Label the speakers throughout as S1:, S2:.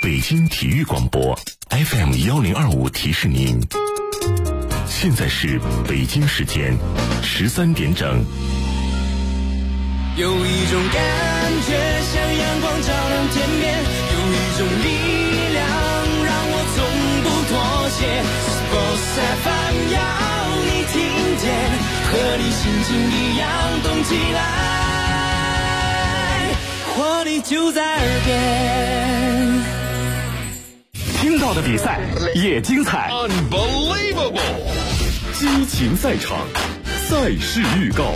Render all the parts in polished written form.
S1: 北京体育广播 FM1025提示您，现在是北京时间13点整。
S2: 有一种感觉像阳光照亮天边，有一种力量让我从不妥协。Sports FM 要你听见，和你心情一样动起来，活力就在耳边。
S1: 听到的比赛也精彩
S3: Unbelievable
S1: 激情赛场，赛事预告。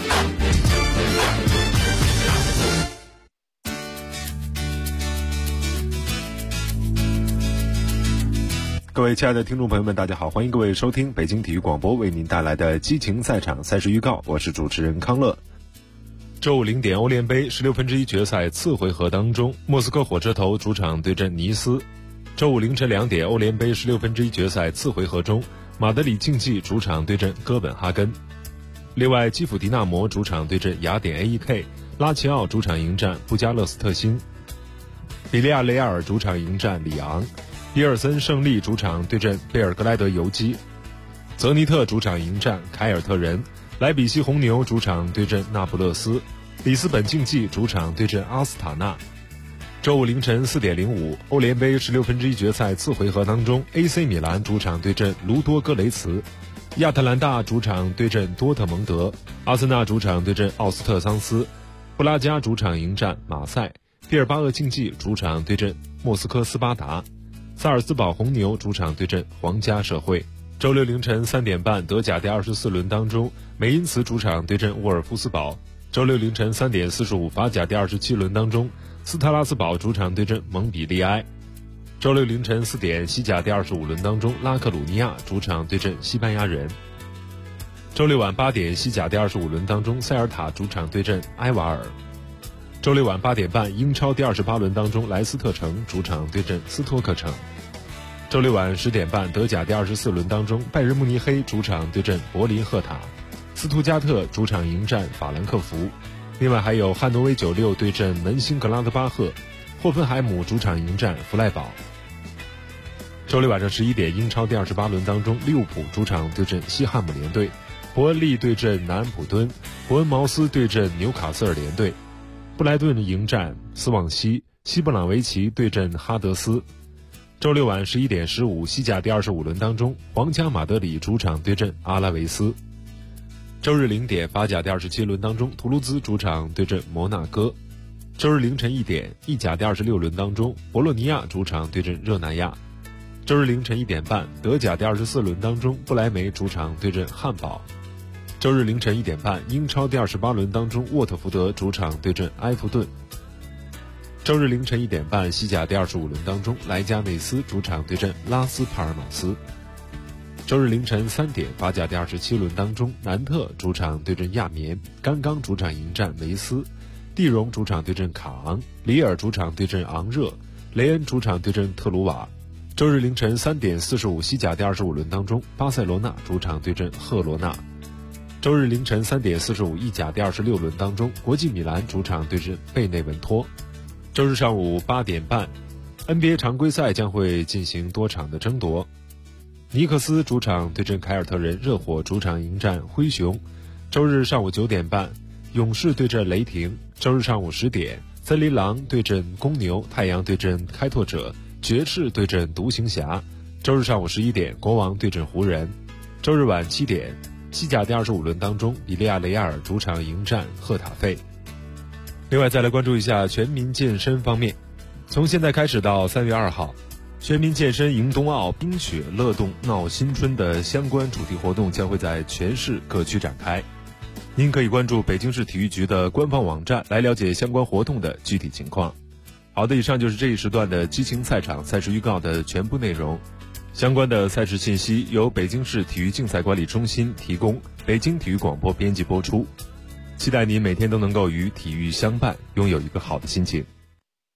S4: 各位亲爱的听众朋友们，大家好，欢迎各位收听北京体育广播为您带来的激情赛场赛事预告，我是主持人康乐。周五0点，欧联杯16分之一决赛次回合当中，莫斯科火车头主场对阵尼斯。周五凌晨2点，欧联杯16分之一决赛次回合中，马德里竞技主场对阵哥本哈根。另外，基辅迪纳摩主场对阵雅典 AEK， 拉齐奥主场迎战布加勒斯特星，比利亚雷亚尔主场迎战里昂，比尔森胜利主场对阵贝尔格莱德游击，泽尼特主场迎战凯尔特人，莱比锡红牛主场对阵那不勒斯，里斯本竞技主场对阵阿斯塔纳。周五凌晨4点05，欧联杯16分之一决赛次回合当中 ，AC 米兰主场对阵卢多戈雷茨，亚特兰大主场对阵多特蒙德，阿森纳主场对阵奥斯特桑斯，布拉加主场迎战马赛，毕尔巴鄂竞技主场对阵莫斯科斯巴达，萨尔斯堡红牛主场对阵皇家社会。周六凌晨3点半，德甲第24轮当中，梅因茨主场对阵沃尔夫斯堡。周六凌晨3点45，法甲第27轮当中，斯特拉斯堡主场对阵蒙彼利埃。周六凌晨4点，西甲第25轮当中，拉克鲁尼亚主场对阵西班牙人。周六晚8点，西甲第25轮当中，塞尔塔主场对阵埃瓦尔。周六晚8点半，英超第28轮当中，莱斯特城主场对阵斯托克城。周六晚10点半，德甲第24轮当中，拜仁慕尼黑主场对阵柏林赫塔，斯图加特主场迎战法兰克福。另外还有汉诺威96对阵门兴格拉德巴赫，霍芬海姆主场迎战弗赖堡。周六晚上11点，英超第28轮当中，利物浦主场对阵西汉姆联队，伯恩利对阵南安普敦，伯恩茅斯对阵纽卡斯尔联队，布莱顿迎战斯旺西，西布朗维奇对阵哈德斯。周六晚11点15，西甲第25轮当中，皇家马德里主场对阵阿拉维斯。周日0点，法甲第27轮当中，图卢兹主场对阵摩纳哥。周日凌晨1点，意甲第26轮当中，博洛尼亚主场对阵热那亚。周日凌晨1点半，德甲第24轮当中，不莱梅主场对阵汉堡。周日凌晨1点半，英超第28轮当中，沃特福德主场对阵埃弗顿。周日凌晨1点半，西甲第25轮当中，莱加内斯主场对阵拉斯帕尔马斯。周日凌晨3点，法甲第27轮当中，南特主场对阵亚眠，甘刚主场迎战梅斯，蒂荣主场对阵卡昂，里尔主场对阵昂热，雷恩主场对阵特鲁瓦。周日凌晨3点45，西甲第25轮当中，巴塞罗那主场对阵赫罗纳。周日凌晨3点45，意甲第26轮当中，国际米兰主场对阵贝内文托。周日上午8点半 ，NBA 常规赛将会进行多场的争夺。尼克斯主场对阵凯尔特人，热火主场迎战灰熊。周日上午9点半，勇士对阵雷霆。周日上午10点，森林狼对阵公牛，太阳对阵开拓者，爵士对阵独行侠。周日上午11点，国王对阵湖人。周日晚7点，西甲第25轮当中，比利亚雷亚尔主场迎战赫塔费。另外再来关注一下全民健身方面，从现在开始到3月2号，全民健身迎冬奥，冰雪乐动闹新春的相关主题活动将会在全市各区展开。您可以关注北京市体育局的官方网站来了解相关活动的具体情况。好的，以上就是这一时段的激情赛场赛事预告的全部内容。相关的赛事信息由北京市体育竞赛管理中心提供，北京体育广播编辑播出。期待您每天都能够与体育相伴，拥有一个好的心情。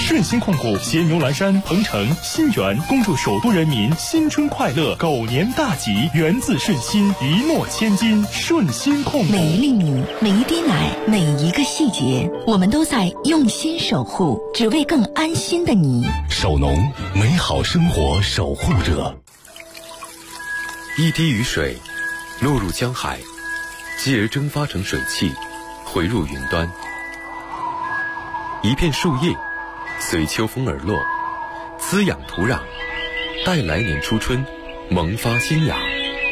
S3: 顺心控股、携牛栏山、鹏城、新源，恭祝首都人民新春快乐，狗年大吉，源自顺心，一诺千金。顺心控股。
S5: 每一粒米，每一滴奶，每一个细节，我们都在用心守护，只为更安心的你。
S1: 守农，美好生活守护者。
S6: 一滴雨水落入江海，继而蒸发成水汽，回入云端。一片树叶随秋风而落，滋养土壤，待来年初春萌发新芽。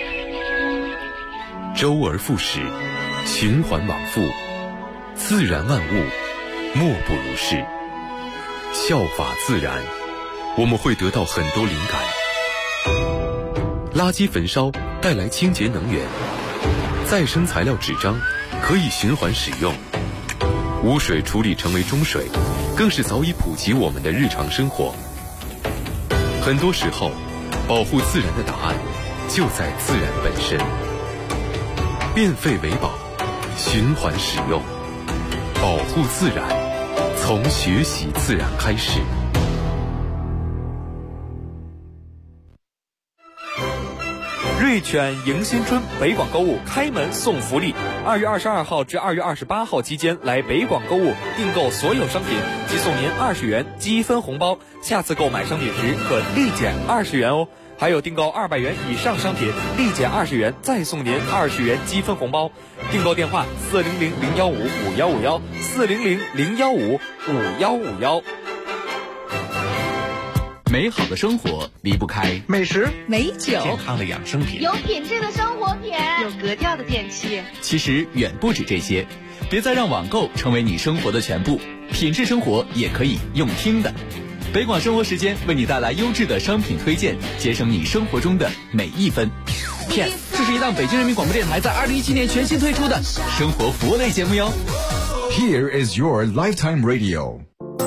S6: 周而复始，循环往复，自然万物莫不如是。效法自然，我们会得到很多灵感。垃圾焚烧带来清洁能源，再生材料纸张可以循环使用，污水处理成为中水，更是早已普及我们的日常生活。很多时候，保护自然的答案就在自然本身。变废为宝，循环使用，保护自然，从学习自然开始。
S7: 瑞犬迎新春北广购物开门送福利，2月22号至2月28号期间来北广购物订购所有商品，即送您20元积分红包，下次购买商品时可立减20元哦。还有订购200元以上商品，立减20元，再送您20元积分红包。订购电话400-015-5151，400-015-5151。
S8: 美好的生活离不开
S9: 美食、
S5: 美酒、
S8: 健康的养生品，
S10: 有品质的生活品，
S11: 有格调的电器。
S8: 其实远不止这些，别再让网购成为你生活的全部，品质生活也可以用听的。北广生活时间为你带来优质的商品推荐，节省你生活中的每一分。Yes， 这是一档北京人民广播电台在2017年全新推出的生活服务类节目哟。
S12: Here is your lifetime radio。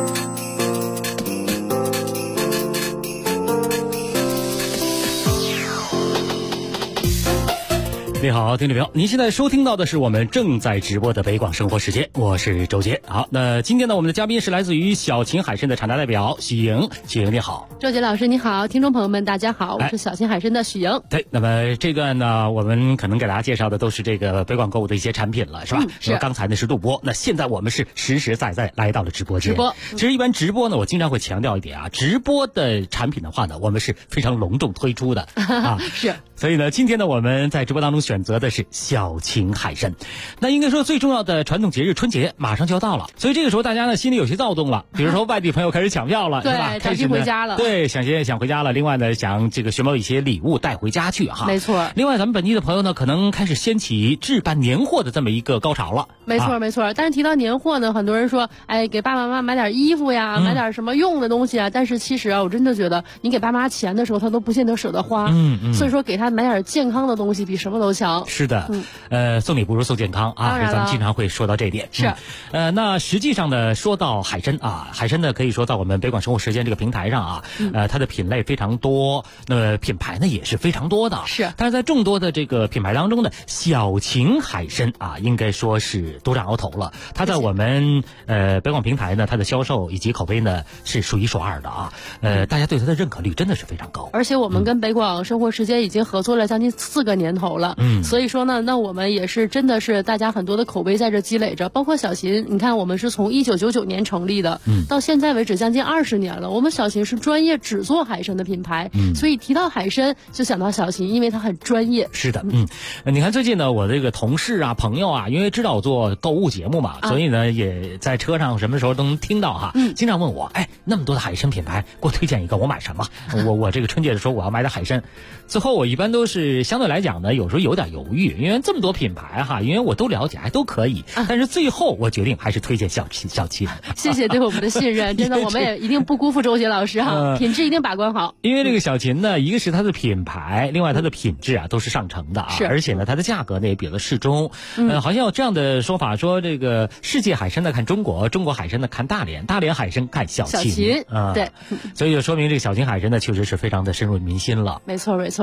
S13: 你好，听众朋友，您现在收听到的是我们正在直播的北广生活时间，我是周杰。好，那今天呢，我们的嘉宾是来自于小秦海参的厂家代表许莹。许莹你好。
S14: 周杰老师你好，听众朋友们大家好，我是小秦海参的许莹。
S13: 对，那么这段呢，我们可能给大家介绍的都是这个北广购物的一些产品了，是吧？
S14: 是。
S13: 刚才呢是录播，那现在我们是实实在在来到了直播间。
S14: 直播。
S13: 其实一般直播呢，我经常会强调一点啊，直播的产品的话呢，我们是非常隆重推出的啊。
S14: 是。
S13: 所以呢，今天呢，我们在直播当中选择的是小秦海参。那应该说最重要的传统节日春节马上就要到了，所以这个时候大家呢心里有些躁动了，比如说外地朋友开始抢票了，
S14: 对，
S13: 是吧？
S14: 开始回家了，
S13: 对，想回家了。另外呢，想这个寻找一些礼物带回家去哈。
S14: 没错。
S13: 另外，咱们本地的朋友呢，可能开始掀起置办年货的这么一个高潮了。
S14: 没错，没错。但是提到年货呢，很多人说，哎，给爸爸妈妈买点衣服呀，买点什么用的东西啊。但是其实啊，我真的觉得，你给爸妈钱的时候，他都不见得舍得花。所以说，给他买点健康的东西比什么都强。
S13: 是的，送礼不如送健康啊，咱们经常会说到这点。
S14: 是，
S13: 那实际上呢，说到海参啊，海参呢可以说在我们北广生活时间这个平台上啊，它的品类非常多，那品牌呢也是非常多的。
S14: 是，
S13: 但是在众多的这个品牌当中呢，小秦海参啊，应该说是独占鳌头了。它在我们北广平台呢，它的销售以及口碑呢是数一数二的啊。大家对它的认可率真的是非常高。
S14: 而且我们跟北广生活时间已经合作了将近4个年头了。所以说呢，那我们也是真的是大家很多的口碑在这积累着，包括小秦，你看我们是从1999年成立的，到现在为止将近20年了。我们小秦是专业只做海参的品牌，所以提到海参就想到小秦，因为它很专业。
S13: 是的，你看最近呢，我这个同事啊、朋友啊，因为知道我做购物节目嘛，所以呢也在车上什么时候都能听到哈，经常问我，哎，那么多的海参品牌，给我推荐一个，我买什么？我这个春节的时候我要买点海参，最后我一般都是相对来讲呢，有时候有点犹豫，因为这么多品牌哈，因为我都了解，还都可以，但是最后我决定还是推荐小秦。
S14: 谢谢对我们的信任，真的我们也一定不辜负周杰老师哈，品质一定把关好。
S13: 因为这个小秦呢，一个是它的品牌，另外它的品质啊都是上乘的啊，而且呢它的价格呢也比较适中。好像有这样的说法，说这个世界海参呢看中国，中国海参呢看大连，大连海参看小秦
S14: 啊。对，
S13: 所以就说明这个小秦海参呢确实是非常的深入民心了。
S14: 没错没错。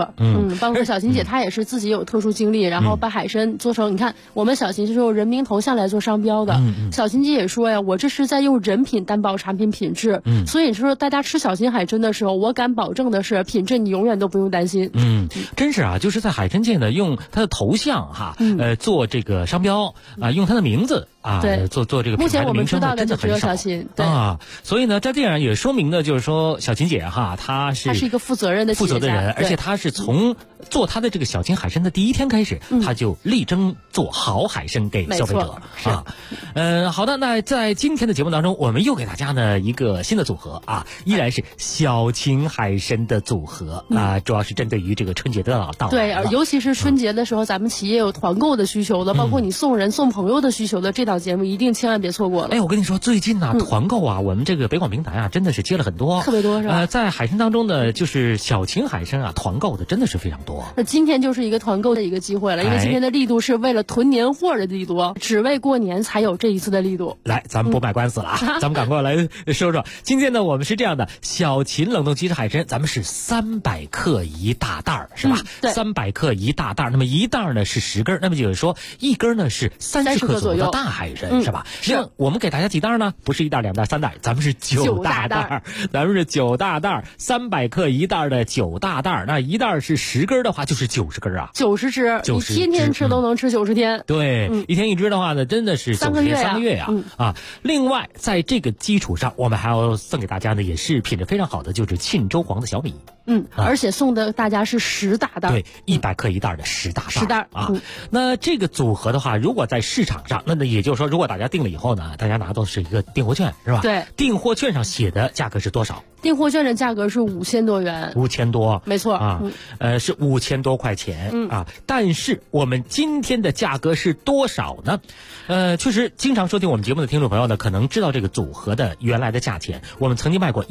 S14: 包括小琴姐她也是自己有特殊经历，然后把海参做成，你看我们小琴是用人名头像来做商标的，小琴姐也说呀，我这是在用人品担保产品品质，所以说大家吃小琴海参的时候，我敢保证的是品质你永远都不用担心。
S13: 真是啊，就是在海参界呢，用它的头像做这个商标啊，用它的名字啊，做这个品牌的名称，真的很少啊。所以呢，这样也说明呢，就是说小琴姐她是
S14: 一个负责任的
S13: 人，而且她是从做她的这个小琴海参的第一天开始，她就力争做好海参给消费者啊。好的，那在今天的节目当中，我们又给大家呢一个新的组合啊，依然是小琴海参的组合啊，主要是针对于这个春节的到来。
S14: 对，尤其是春节的时候，咱们企业有团购的需求的，包括你送人送朋友的需求的，这档节目一定千万别错过了。
S13: 哎，我跟你说，最近呢团购啊，我们这个北广平台啊，真的是接了很多，
S14: 特别多是吧？
S13: 在海参当中呢，就是小琴海参啊，团购的真的是非常多。
S14: 那今天就是一个团购的一个机会了，因为今天的力度是为了囤年货的力度，只为过年才有这一次的力度。
S13: 来，咱们不卖官司了啊，咱们赶快来说说。今天呢，我们是这样的，小琴冷冻鸡翅海参，咱们是300克一大袋儿，是吧？300克一大袋儿，那么一袋儿呢是10根，那么就是说一根呢是30克左右的大海参，是吧？是。我们给大家几袋呢？不是1袋、2袋、3袋，咱们是9大袋，咱们是9大袋，300克一袋的9大袋，那一袋是10根的话，就是90根啊
S14: ，90只，你天天吃都能吃90天。
S13: 对，一天一只的话呢，真的是3个月呀，啊。另外，在这个基础上，我们还要送给大家呢，也是品质非常好的，就是沁州黄的小米。
S14: 而且送的大家是10大袋，
S13: 对，100克一袋的10大袋啊。那这个组合的话，如果在市场上，那也就是说，如果大家订了以后呢，大家拿到是一个订货券，是吧？
S14: 对，
S13: 订货券上写的价格是多少？
S14: 订货券的价格是5000多元
S13: ，5000多，
S14: 没错
S13: 啊，是5000多块钱啊。但是我们今天的价格是多少呢？确实，经常收听我们节目的听众朋友呢，可能知道这个组合的原来的价钱。我们曾经卖过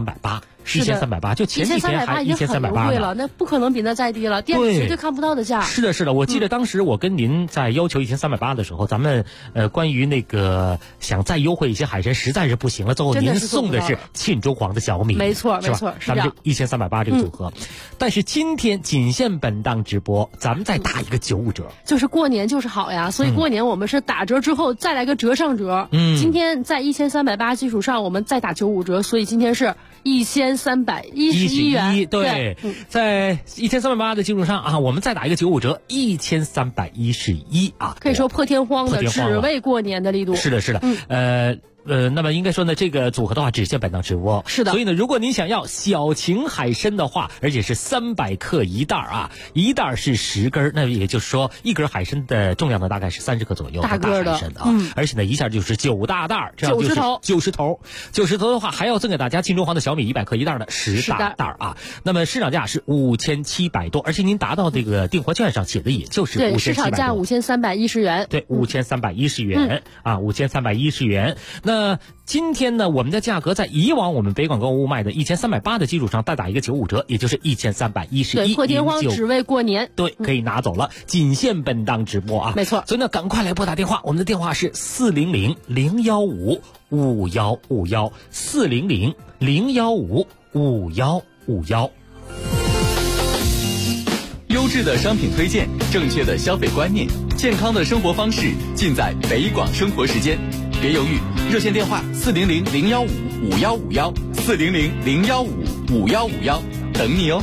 S13: 1380，1380，就前几天还1380
S14: 了，那不可能比那再低了，店里绝对看不到的价。
S13: 是的，我记得当时我跟您在要求1380的时候，咱们关于那个想再优惠一些海参实在是不行了，最后您送的是沁州黄的小米，
S14: 没错，
S13: 咱们这1380这个组合。但是今天仅限本档直播，咱们再打一个95折，
S14: 就是过年就是好呀，所以过年我们是打折之后再来个折上折。今天在1380基础上，我们再打95折，所以今天是1311元。
S13: 对，在1380的基础上啊，我们再打一个95折，1311啊，
S14: 可以说破天荒的，只为过年的力度。
S13: 是的，那么应该说呢，这个组合的话只限本档直播。
S14: 是的，
S13: 所以呢，如果您想要小琴海参的话，而且是300克一袋啊，一袋是10根，那也就是说一根海参的重量呢大概是30克左右，
S14: 大个的
S13: 海参啊，而且呢一下就是9大袋，这样就是90头的话，还要赠给大家沁州黄的小米100克一袋的10大袋啊。那么市场价是5700多，而且您达到这个订货券上写的也就是5700多，
S14: 对，市场价5310元，
S13: 对，5310元啊，5310元。那今天呢，我们的价格在以往我们北广购物卖的1380的基础上，再打一个95折，也就是1311，
S14: 对，破天荒只为过年，
S13: 对，可以拿走了，仅限本档直播啊，
S14: 没错。
S13: 所以呢，赶快来拨打电话，我们的电话是400-015-5151，400-015-5151。
S8: 优质的商品推荐，正确的消费观念，健康的生活方式，尽在北广生活时间。别犹豫，热线电话400-015-5151，400-015-5151，等你哦。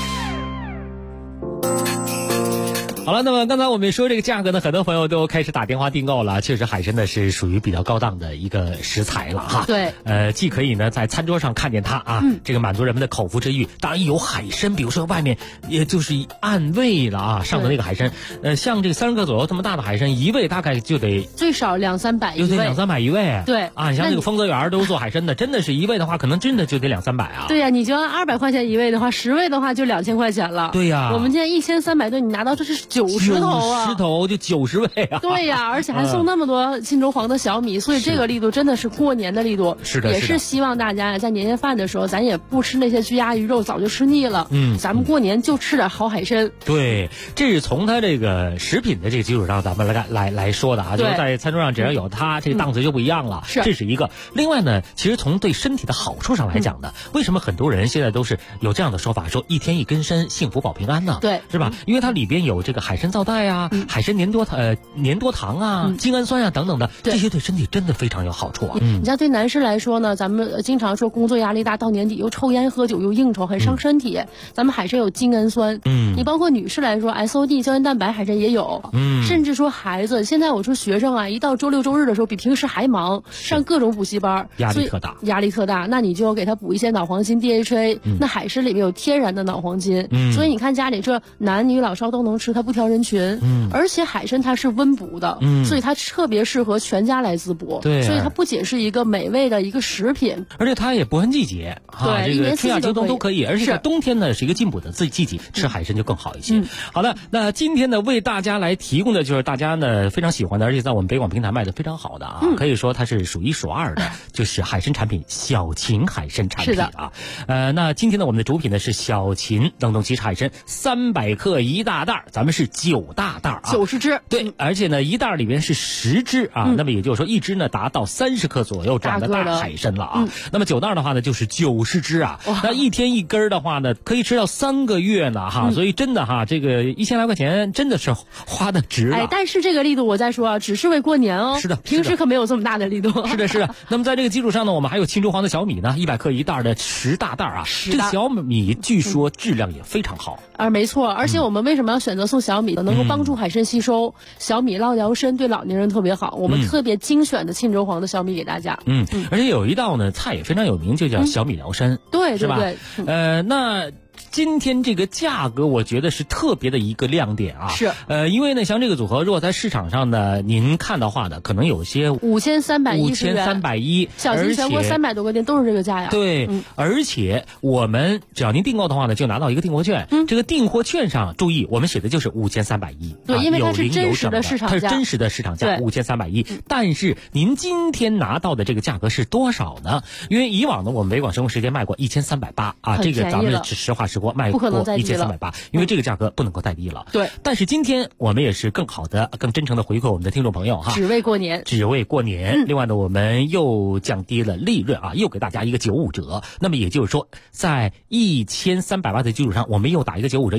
S8: 好了，那么刚才我们说这个价格呢，很多朋友都开始打电话订购了。确实，海参呢是属于比较高档的一个食材了哈。
S14: 对，
S13: 既可以呢在餐桌上看见它啊，这个满足人们的口腹之欲。当然有海参，比如说外面也就是按位了啊，上的那个海参，像这个30克左右这么大的海参，一位大概就得
S14: 最少200-300一位，
S13: 就得200-300一位。
S14: 对
S13: 啊，你像这个丰泽园都做海参的，真的是一位的话，可能真的就得200-300啊。
S14: 对呀，你就按200块钱一位的话，10位的话就2000块钱了。
S13: 对呀，
S14: 我们现在1300多，你拿到这是 90头啊
S13: ，90头就90位啊。
S14: 对呀，而且还送那么多沁州黄的小米，所以这个力度真的是过年的力度。
S13: 是的，
S14: 也是希望大家在年夜饭的时候，咱也不吃那些鸡鸭鱼肉，早就吃腻了。咱们过年就吃点好海参。
S13: 对，这是从它这个食品的这个基础上，咱们来说的啊，就是在餐桌上只要有它，这个档次就不一样了。这是一个。另外呢，其实从对身体的好处上来讲呢，为什么很多人现在都是有这样的说法，说一天一根参，幸福保平安呢？
S14: 对，
S13: 是吧？因为它里边有这个海参皂苷啊、海参粘多糖啊、精氨酸啊等等的，这些对身体真的非常有好处啊。
S14: 你像对男士来说呢，咱们经常说工作压力大，到年底又抽烟喝酒又应酬，很伤身体。咱们海参有精氨酸，你包括女士来说 SOD 胶原蛋白海参也有，甚至说孩子，现在我说学生啊，一到周六周日的时候比平时还忙，上各种补习班，
S13: 压力特大。
S14: 那你就给他补一些脑黄金 DHA，那海参里面有天然的脑黄金，所以你看家里这男女老少都能吃，它不挑人群，而且海参它是温补的，所以它特别适合全家来滋补，
S13: 对，
S14: 所以它不仅是一个美味的一个食品，
S13: 而且它也不分季节，
S14: 对，
S13: 这个春夏秋冬都可以，而且在冬天呢是一个进补的季节，吃海参就更好一些。好的，那今天呢为大家来提供的就是大家呢非常喜欢的，而且在我们北广平台卖的非常好的啊，可以说它是数一数二的，就是海参产品小秦海参产品啊。那今天呢我们的主品呢是小秦冷冻奇海参300克一大袋，咱们是9大袋啊
S14: ，90只。
S13: 对，而且呢一袋里边是10只啊，那么也就是说一只呢达到30克左右这样的大海参了啊。那么9袋的话呢就是90只啊，那一天一根的话呢可以吃到3个月呢哈，所以真的哈，这个1000来块钱真的是花的值了。
S14: 但是这个力度我再说啊，只是为过年哦。
S13: 是的，
S14: 平时可没有这么大的力度。
S13: 是的。那么在这个基础上呢，我们还有沁州黄的小米呢，100克一袋的10大袋啊。这个小米据说质量也非常好。
S14: 没错，而且我们为什么要选择送小米呢？能够帮助海参吸收，小米捞疗身，对老年人特别好。我们特别精选的沁州黄的小米给大家。
S13: 而且有一道呢菜也非常有名，就叫小米疗身。
S14: 对，
S13: 是吧？
S14: 那
S13: 今天这个价格，我觉得是特别的一个亮点啊。
S14: 是，
S13: 因为呢，像这个组合，如果在市场上呢，您看的话呢，可能有些
S14: 5310，小秦全国300多个店都是这个价呀。
S13: 对，而且我们只要您订购的话呢，就拿到一个订货券。这个订货券上注意，我们写的就是5310。
S14: 对，因为它是真实的市场价，
S13: 它是真实的市场价5310。但是您今天拿到的这个价格是多少呢？因为以往呢，我们北广生活时间卖过1380啊，这个咱们实话实说卖过1380，因为这个价格不能够再低了。
S14: 对，
S13: 但是今天我们也是更好的、更真诚的回馈我们的听众朋友哈，
S14: 只为过年。
S13: 另外呢，我们又降低了利润啊，又给大家一个95折。那么也就是说，在1380的基础上，我们又打一个95折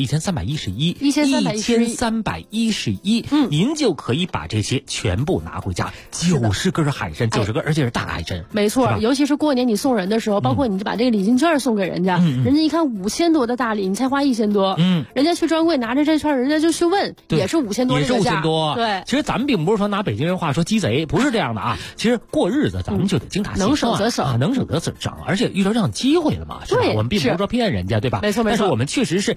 S13: ，1311，您就可以把这些全部拿回家，90根海参，90根，而且是大海参。
S14: 没错，尤其是过年你送人的时候，包括你就把这个礼金券送给人家，人家一看5000多的大礼，你才花1000多，人家去专柜拿着这券，人家就去问，也是5000多，
S13: 也是5000多。
S14: 对，
S13: 其实咱们并不是说拿北京人话说鸡贼，不是这样的啊。其实过日子咱们就得精打细算，
S14: 能省则省，
S13: 能省则省，而且遇到这样的机会了嘛，是吧？我们并不是说骗人家，对吧？
S14: 没错。
S13: 但是我们确实是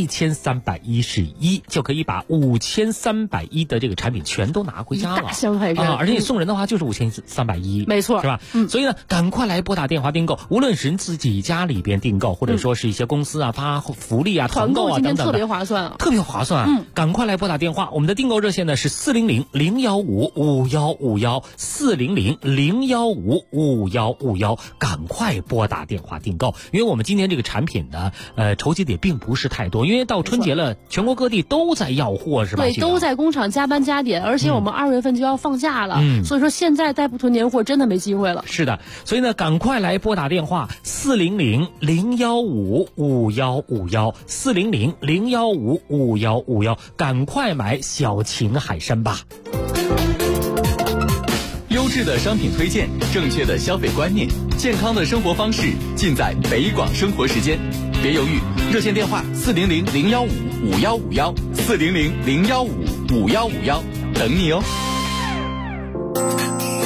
S13: 1311就可以把5310的这个产品全都拿回家了，
S14: 大箱海参，
S13: 而且你送人的话就是5310，
S14: 没错，
S13: 是吧？所以呢，赶快来拨打电话订购，无论是自己家里边订购，或者说是一些公司啊发福利啊、团购啊等等的，
S14: 特别划算，
S13: 赶快来拨打电话，我们的订购热线呢是400-015-5151，400-015-5151，赶快拨打电话订购，因为我们今天这个产品呢，筹集的也并不是太多，因为到春节了，全国各地都在要货，是吧？
S14: 对，都在工厂加班加点，而且我们2月份就要放假了，所以说现在再不囤年货，真的没机会了。
S13: 是的，所以呢，赶快来拨打电话400-015-5151，400-015-5151，赶快买小秦海参吧。
S8: 优质的商品推荐，正确的消费观念，健康的生活方式，尽在北广生活时间。别犹豫，热线电话400-015-5151，400-015-5151，等你哦。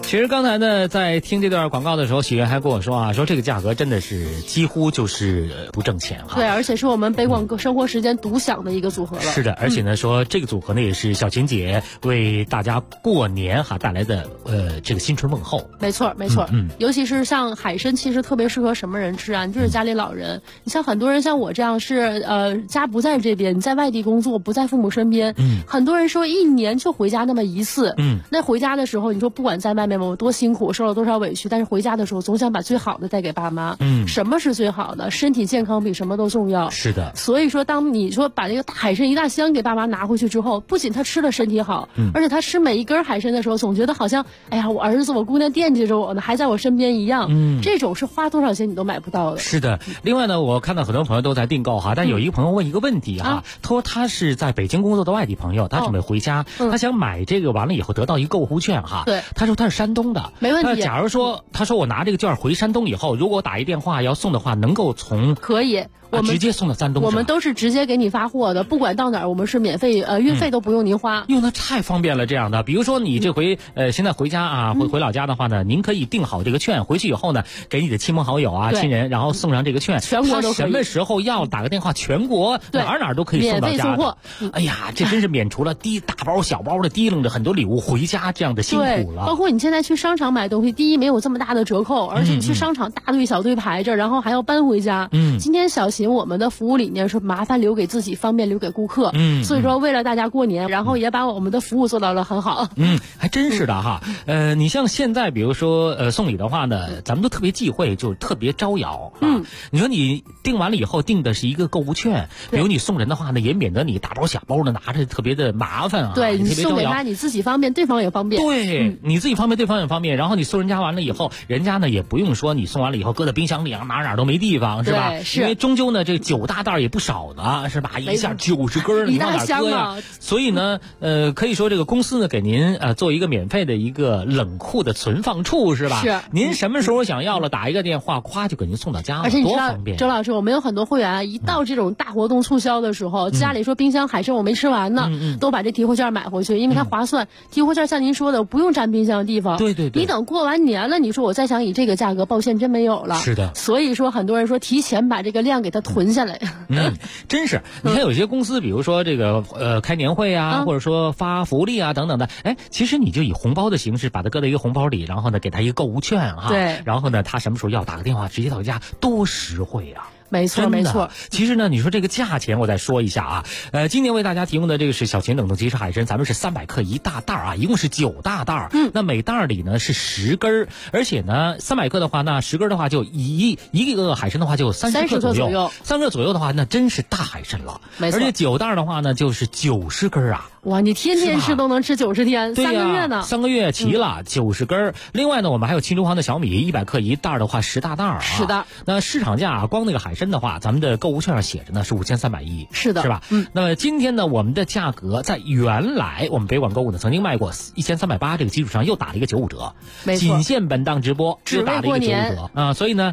S13: 其实刚才呢，在听这段广告的时候，喜源还跟我说啊，说这个价格真的是几乎就是不挣钱哈。
S14: 对，而且是我们北广生活时间独享的一个组合了。
S13: 是的，而且呢，说这个组合呢也是小琴姐为大家过年哈带来的这个新春问候。
S14: 没错，没错。尤其是像海参，其实特别适合什么人吃啊？你就是家里老人。你像很多人像我这样是家不在这边，你在外地工作，不在父母身边。很多人说一年就回家那么一次。那回家的时候，你说不管在外面我多辛苦，受了多少委屈，但是回家的时候总想把最好的带给爸妈。什么是最好的？身体健康比什么都重要。
S13: 是的。
S14: 所以说，当你说把这个大海参一大箱给爸妈拿回去之后，不仅他吃了身体好，而且他吃每一根海参的时候，总觉得好像，哎呀，我儿子我姑娘惦记着我呢，还在我身边一样。这种是花多少钱你都买不到的。
S13: 是的。另外呢，我看到很多朋友都在订购哈，但有一个朋友问一个问题哈，他说他是在北京工作的外地朋友，他准备回家，他想买这个完了以后得到一个购物券哈。
S14: 对。
S13: 他说他是山东的，
S14: 没问题。
S13: 假如说他说我拿这个券回山东以后，如果我打一电话要送的话，能够从
S14: 可以。我们
S13: 直接送到山东，
S14: 我们都是直接给你发货的，不管到哪儿，我们是免费，运费都不用您花。
S13: 用的太方便了，这样的，比如说你这回现在回家啊，回老家的话呢，您可以订好这个券，回去以后呢，给你的亲朋好友啊、亲人，然后送上这个券，
S14: 全国都可以。
S13: 他什么时候要打个电话，全国哪都可以送到家的。
S14: 免费送货。
S13: 哎呀，这真是免除了大包小包的提楞着很多礼物回家这样的辛苦了。
S14: 包括你现在去商场买东西，第一没有这么大的折扣，而且你去商场大队小队排着，然后还要搬回家。今天小秦我们的服务理念是麻烦留给自己，方便留给顾客。所以说为了大家过年，然后也把我们的服务做到了很好。
S13: 还真是的哈。你像现在比如说送礼的话呢，咱们都特别忌讳，就是特别招摇。你说你订完了以后订的是一个购物券，比如你送人的话呢，也免得你大包小包的拿着特别的麻烦啊。
S14: 对，你送给他你自己方便，对方也方便。
S13: 对，你自己方便，对方也方便。然后你送人家完了以后，人家呢也不用说你送完了以后搁在冰箱里啊，哪都没地方，是吧？
S14: 是。
S13: 因为终究呢这9大袋也不少呢，是吧？一下90根，
S14: 一大箱啊！
S13: 所以呢，可以说这个公司呢给您做一个免费的一个冷库的存放处，是吧？
S14: 是。
S13: 您什么时候想要了，打一个电话，咵就给您送到家了，
S14: 而且你知道，
S13: 多方便。
S14: 周老师，我们有很多会员啊，一到这种大活动促销的时候，家里说冰箱海参我没吃完呢，都把这提货券买回去，因为它划算。提货券像您说的，不用占冰箱的地方。
S13: 对。
S14: 你等过完年了，你说我再想以这个价格报现，真没有了。
S13: 是的。
S14: 所以说，很多人说提前把这个量给它囤下来。
S13: 真是。你看有些公司，比如说这个开年会啊，或者说发福利啊等等的，其实你就以红包的形式把它搁在一个红包里，然后呢给他一个购物券哈。
S14: 对。
S13: 然后呢，他什么时候要打个电话直接到家，多实惠啊！
S14: 没错，没错。
S13: 其实呢，你说这个价钱，我再说一下啊。今年为大家提供的这个是小秦冷冻即食海参，咱们是300克一大袋啊，一共是9大袋。那每袋里呢是10根，而且呢300克的话，那10根的话就一个海参的话就30克左右。30克左右的话，那真是大海参了。
S14: 没错。
S13: 而且9袋的话呢，就是90根啊。
S14: 哇，你天天吃都能吃90天，3个月呢
S13: ？3个月齐了，90根。另外呢，我们还有青州黄的小米100克一袋的话10大袋啊。
S14: 是的。
S13: 那市场价光那个海参的话，咱们的购物券上写着呢是5310。
S14: 是的。
S13: 是吧？那么今天呢，我们的价格在原来我们北广购物呢曾经卖过1380这个基础上又打了一个95折。
S14: 没错。
S13: 仅限本档直播只打了一个95折啊，所以呢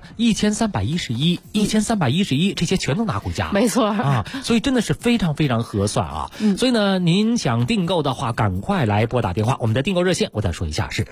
S13: 1311、1311这些全都拿回家。
S14: 没错
S13: 啊，所以真的是非常非常合算啊。所以呢，您想订购的话，赶快来拨打电话，我们的订购热线我再说一下是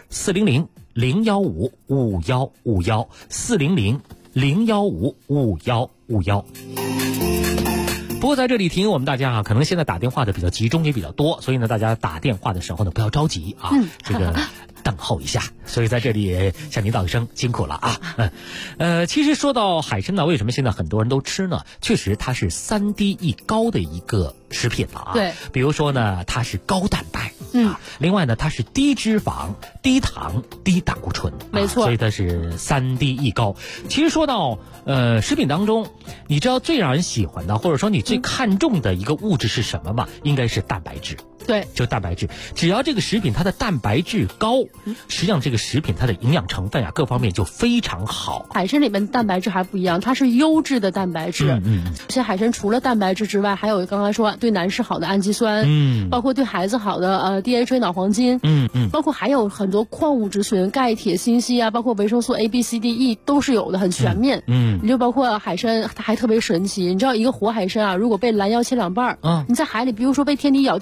S13: 400-015-5151，400-015-5151。不过在这里提醒我们大家可能现在打电话的比较集中也比较多，所以呢，大家打电话的时候呢不要着急啊，这个等候一下。所以在这里也向您道一声辛苦了啊。其实说到海参呢，为什么现在很多人都吃呢？确实它是3低一高的一个食品了啊。
S14: 对。
S13: 比如说呢，它是高蛋白。另外呢，它是低脂肪、低糖、低胆固醇。
S14: 没错。
S13: 所以它是3低一高。其实说到食品当中，你知道最让人喜欢的，或者说你最看重的一个物质是什么吗？应该是蛋白质。
S14: 对，
S13: 就蛋白质，只要这个食品它的蛋白质高，实际上这个食品它的营养成分各方面就非常好。
S14: 海参里面蛋白质还不一样，它是优质的蛋白质。而且海参除了蛋白质之外，还有刚才说对男士好的氨基酸，包括对孩子好的DHA 脑黄金，包括还有很多矿物质群，钙、铁、锌、硒啊，包括维生素 A、B、C、D、E 都是有的，很全面。你就包括海参，它还特别神奇。你知道一个活海参啊，如果被拦腰切2半，你在海里，比如说被天敌咬掉一口，或者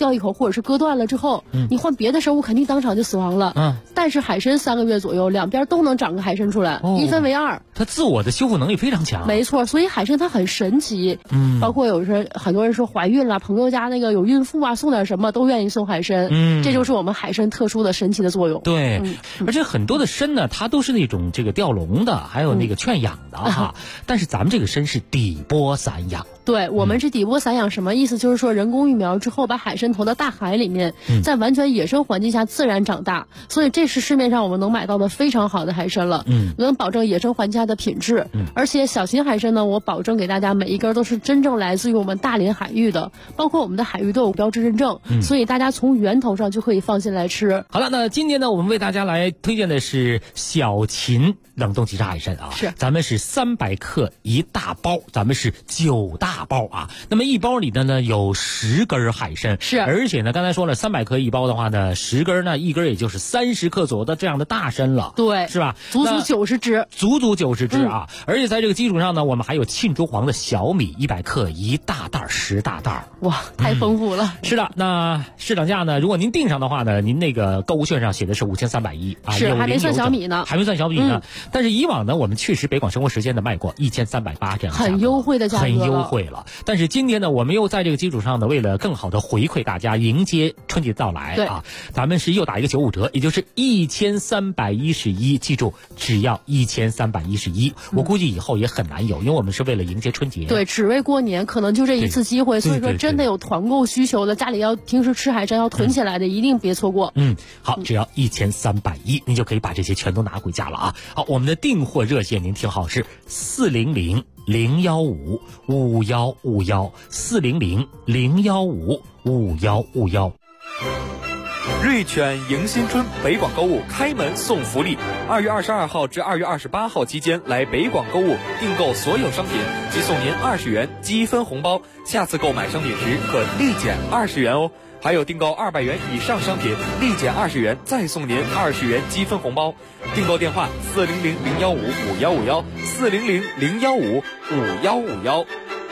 S14: 者是割断了之后，你换别的生物肯定当场就死亡了。但是海参3个月左右，两边都能长个海参出来，一分为二。
S13: 它自我的修复能力非常强。
S14: 没错，所以海参它很神奇。包括很多人说怀孕了，朋友家那个有孕妇啊，送点什么都愿意送海参。这就是我们海参特殊的神奇的作用。
S13: 对，而且很多的参呢，它都是那种这个吊笼的，还有那个圈养的哈。但是咱们这个参是底波散养。
S14: 对，我们是底波散养，什么意思？就是说人工育苗之后，把海参投到大海里面，在完全野生环境下自然长大，所以这是市面上我们能买到的非常好的海参了。能保证野生环境下的品质。而且小型海参呢，我保证给大家每一根都是真正来自于我们大连海域的，包括我们的海域都有标志认证，所以大家从源头上就可以放心来吃。
S13: 好了，那今天呢，我们为大家来推荐的是小秦冷冻即杀海参啊，咱们是300克一大包，咱们是9大包啊。那么一包里呢有10根海参，而且呢刚才说了300克一包的话呢，10根呢一根也就是30克左右的这样的大参了，
S14: 对，
S13: 是吧？
S14: 足足90只，
S13: 足足90只啊！而且在这个基础上呢，我们还有沁珠黄的小米100克一大袋10大袋，
S14: 哇，太丰富了。
S13: 是的，那市场价呢，如果您订上的话呢，您那个购物券上写的是5310啊，
S14: 是还没算小米呢，
S13: 还没算小米呢。但是以往呢，我们确实北广生活时间的卖过1380这样的，
S14: 很优惠的价格，
S13: 很优惠了。但是今天呢，我们又在这个基础上呢，为了更好的回馈大家，迎接春节到来啊，咱们是又打一个95折，也就是1311，记住，只要1311。我估计以后也很难有，因为我们是为了迎接春节，
S14: 对，只为过年，可能就这一次机会。所以说，真的有团购需求的，家里要平时吃海参要囤起来的，一定别错过。
S13: 好，只要1310，您就可以把这些全都拿回家了啊。好，我们的订货热线您听好，是400-015-5151，400-015-5151。
S7: 瑞犬迎新春北广购物开门送福利，2月22号至2月28号期间来北广购物订购所有商品，即送您20元积分红包，下次购买商品时可立减20元哦。还有订购200元以上商品，立减20元，再送您20元积分红包。订购电话400-015-5151，400-015-5151。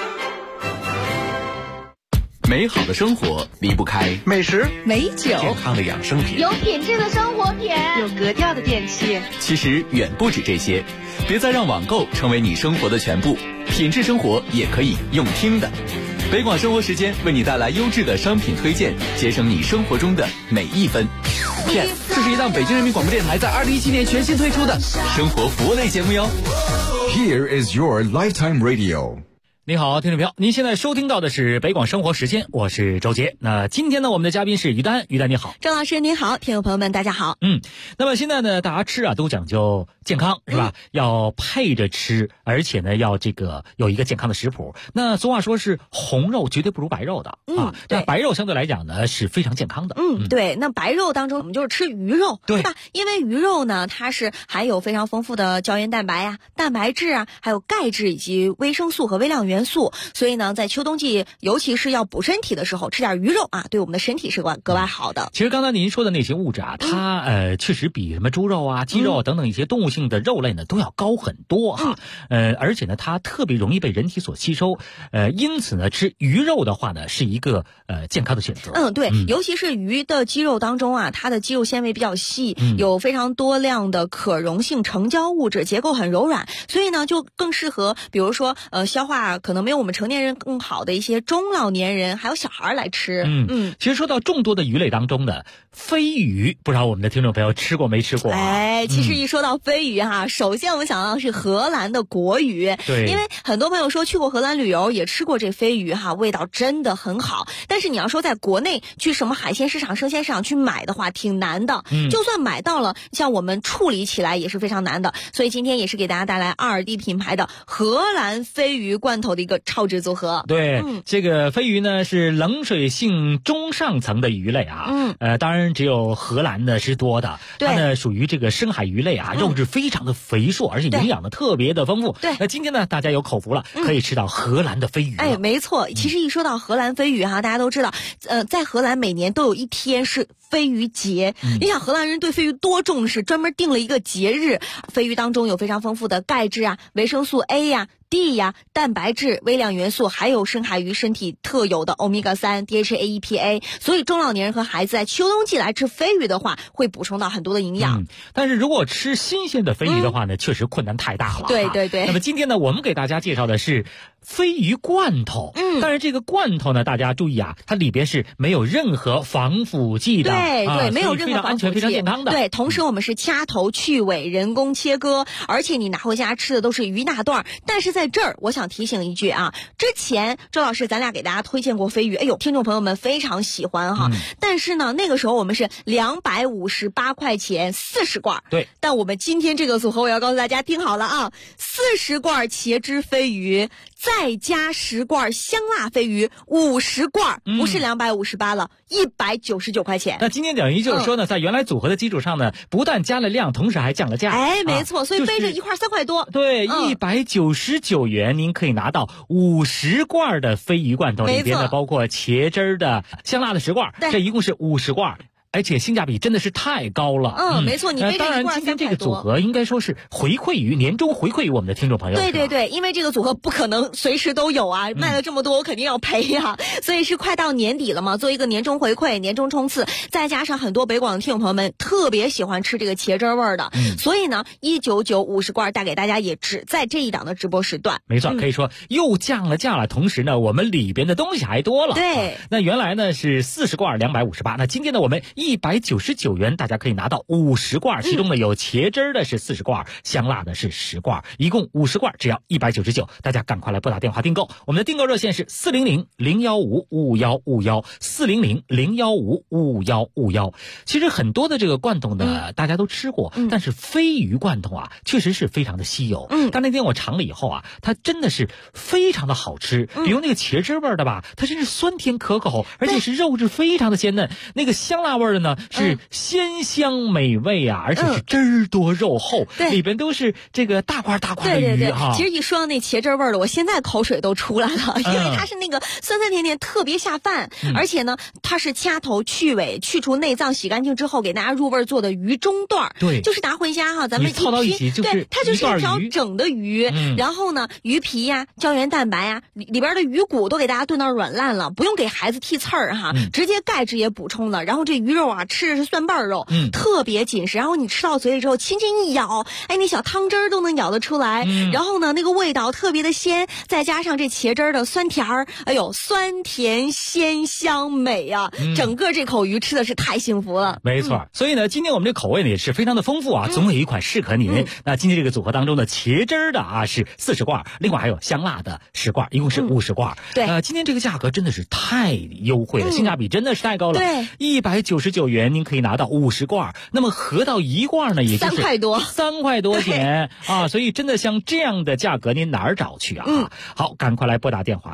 S8: 美好的生活离不开
S9: 美食、
S5: 美酒、
S13: 健康的养生品，
S10: 有品质的生活品，
S9: 有格调的电器。
S8: 其实远不止这些，别再让网购成为你生活的全部，品质生活也可以用听的。北广生活时间为你带来优质的商品推荐，节省你生活中的每一分。这是一档北京人民广播电台在2017年全新推出的生活服务类节目哟。
S12: Here is your lifetime radio。
S13: 你好，听众朋友，您现在收听到的是北广生活时间，我是周杰。那今天呢，我们的嘉宾是于丹，于丹你好。
S11: 郑老师您好，听众朋友们大家好。
S13: 那么现在呢，大家吃啊都讲究健康，是吧？要配着吃，而且呢要这个有一个健康的食谱。那俗话说是红肉绝对不如白肉的啊，那白肉相对来讲呢是非常健康的。
S11: 对，那白肉当中我们就是吃鱼肉，对吧？因为鱼肉呢它是含有非常丰富的胶原蛋白啊、蛋白质啊，还有钙质以及维生素和微量元素，所以呢在秋冬季尤其是要补身体的时候，吃点鱼肉啊，对我们的身体是格外好的。
S13: 其实刚才您说的那些物质啊，它确实比什么猪肉啊、鸡肉啊等等一些动物性的肉类呢都要高很多哈。而且呢它特别容易被人体所吸收，因此呢吃鱼肉的话呢是一个健康的选择。
S11: 对，尤其是鱼的肌肉当中啊，它的肌肉纤维比较细，有非常多量的可溶性成胶物质，结构很柔软，所以呢就更适合比如说消化可能没有我们成年人更好的一些中老年人还有小孩来吃。
S13: 其实说到众多的鱼类当中的飞鱼，不知道我们的听众朋友吃过没吃过
S11: 其实一说到飞鱼首先我们想到的是荷兰的国鱼。
S13: 对，
S11: 因为很多朋友说去过荷兰旅游也吃过这飞鱼味道真的很好，但是你要说在国内去什么海鲜市场、生鲜市场去买的话挺难的，就算买到了，像我们处理起来也是非常难的。所以今天也是给大家带来2D 品牌的荷兰飞鱼罐头的一个超值组合。
S13: 对，这个飞鱼呢是冷水性中上层的鱼类啊，当然只有荷兰的是多的，它呢属于这个深海鱼类啊，肉质非常的肥硕，而且营养的特别的丰富。
S11: 对，
S13: 那今天呢大家有口福了，可以吃到荷兰的飞鱼。
S11: 没错，其实一说到荷兰飞鱼大家都知道，在荷兰每年都有一天是飞鱼节。你想荷兰人对飞鱼多重视，专门定了一个节日。飞鱼当中有非常丰富的钙质啊、维生素 A 呀、 D 呀、蛋白质、微量元素，还有深海鱼身体特有的欧米伽3、DHA、EPA。所以中老年人和孩子在秋冬季来吃飞鱼的话，会补充到很多的营养。
S13: 但是如果吃新鲜的飞鱼的话呢，确实困难太大了。
S11: 对对对。
S13: 那么今天呢，我们给大家介绍的是飞鱼罐头。但是这个罐头呢，大家注意啊，它里边是没有任何防腐剂的。
S11: 对对，没有任何
S13: 非常安全、非常健康的。
S11: 对，同时我们是掐头去尾，人工切割，而且你拿回家吃的都是鱼大段。但是在这儿，我想提醒一句啊，之前周老师咱俩给大家推荐过飞鱼，哎呦，听众朋友们非常喜欢哈。但是呢，那个时候我们是258块钱40罐。
S13: 对。
S11: 但我们今天这个组合，我要告诉大家，听好了啊，40罐茄汁飞鱼，再加10罐香辣飞鱼，50罐，不是258了，199块钱。
S13: 那今天等于就是说呢，在原来组合的基础上呢，不但加了量，同时还降了价。
S11: 哎，没错，所以背着一块3块多。
S13: 对，199元您可以拿到50罐的飞鱼罐头，里边呢包括茄汁的、香辣的10罐，这一共是50罐。而且性价比真的是太高了。
S11: 没错，你背着一罐3块多。
S13: 当然，今天这个组合应该说是回馈于年终回馈于我们的听众朋友。
S11: 对对对，因为这个组合不可能随时都有啊，卖了这么多，我肯定要赔呀。所以是快到年底了嘛，做一个年终回馈、年终冲刺，再加上很多北广的听众朋友们特别喜欢吃这个茄汁味的，所以呢，199 50罐带给大家也只在这一档的直播时段。
S13: 没错，可以说又降了价了，同时呢，我们里边的东西还多了。
S11: 对，
S13: 那原来呢是40罐258，那今天呢我们199元，大家可以拿到50罐，其中呢有茄汁的是40罐，香辣的是10罐，一共50罐，只要199。大家赶快来拨打电话订购，我们的订购热线是400-015-5151，400-015-5151。其实很多的这个罐头呢，大家都吃过，但是飞鱼罐头啊，确实是非常的稀有。但那天我尝了以后啊，它真的是非常的好吃。比如那个茄汁味的吧，它真是酸甜可口，而且是肉质非常的鲜嫩。那个香辣味的呢，是鲜香美味啊，而且是汁儿多肉厚，里边都是这个大块大块的鱼哈。
S11: 其实一说到那茄汁味的，我现在口水都出来了，因为它是那个酸酸甜甜，特别下饭。而且呢，它是掐头去尾，去除内脏，洗干净之后给大家入味做的鱼中段。
S13: 对，
S11: 就是拿回家哈，咱们
S13: 凑到一起就是
S11: 对，它就是一条整的鱼。然后呢，鱼皮呀、胶原蛋白呀，里边的鱼骨都给大家炖到软烂了，不用给孩子剔刺儿哈，直接钙质也补充了。然后这鱼肉啊，吃的是蒜瓣肉，特别紧实。然后你吃到嘴里之后，轻轻一咬，哎，那小汤汁儿都能咬得出来。然后呢，那个味道特别的鲜，再加上这茄汁儿的酸甜儿，哎呦，酸甜鲜香美呀！整个这口鱼吃的是太幸福了。
S13: 没错，所以呢，今天我们这口味呢也是非常的丰富啊，总有一款适合您。那今天这个组合当中的茄汁儿的啊是40罐，另外还有香辣的10罐，一共是50罐。
S11: 对，
S13: 今天这个价格真的是太优惠了，性价比真的是太高了。
S11: 对
S13: ，199元您可以拿到50罐，那么合到一罐呢，也就是
S11: 3块多
S13: ，3块多钱啊！所以真的像这样的价格，您哪儿找去啊？好，赶快来拨打电话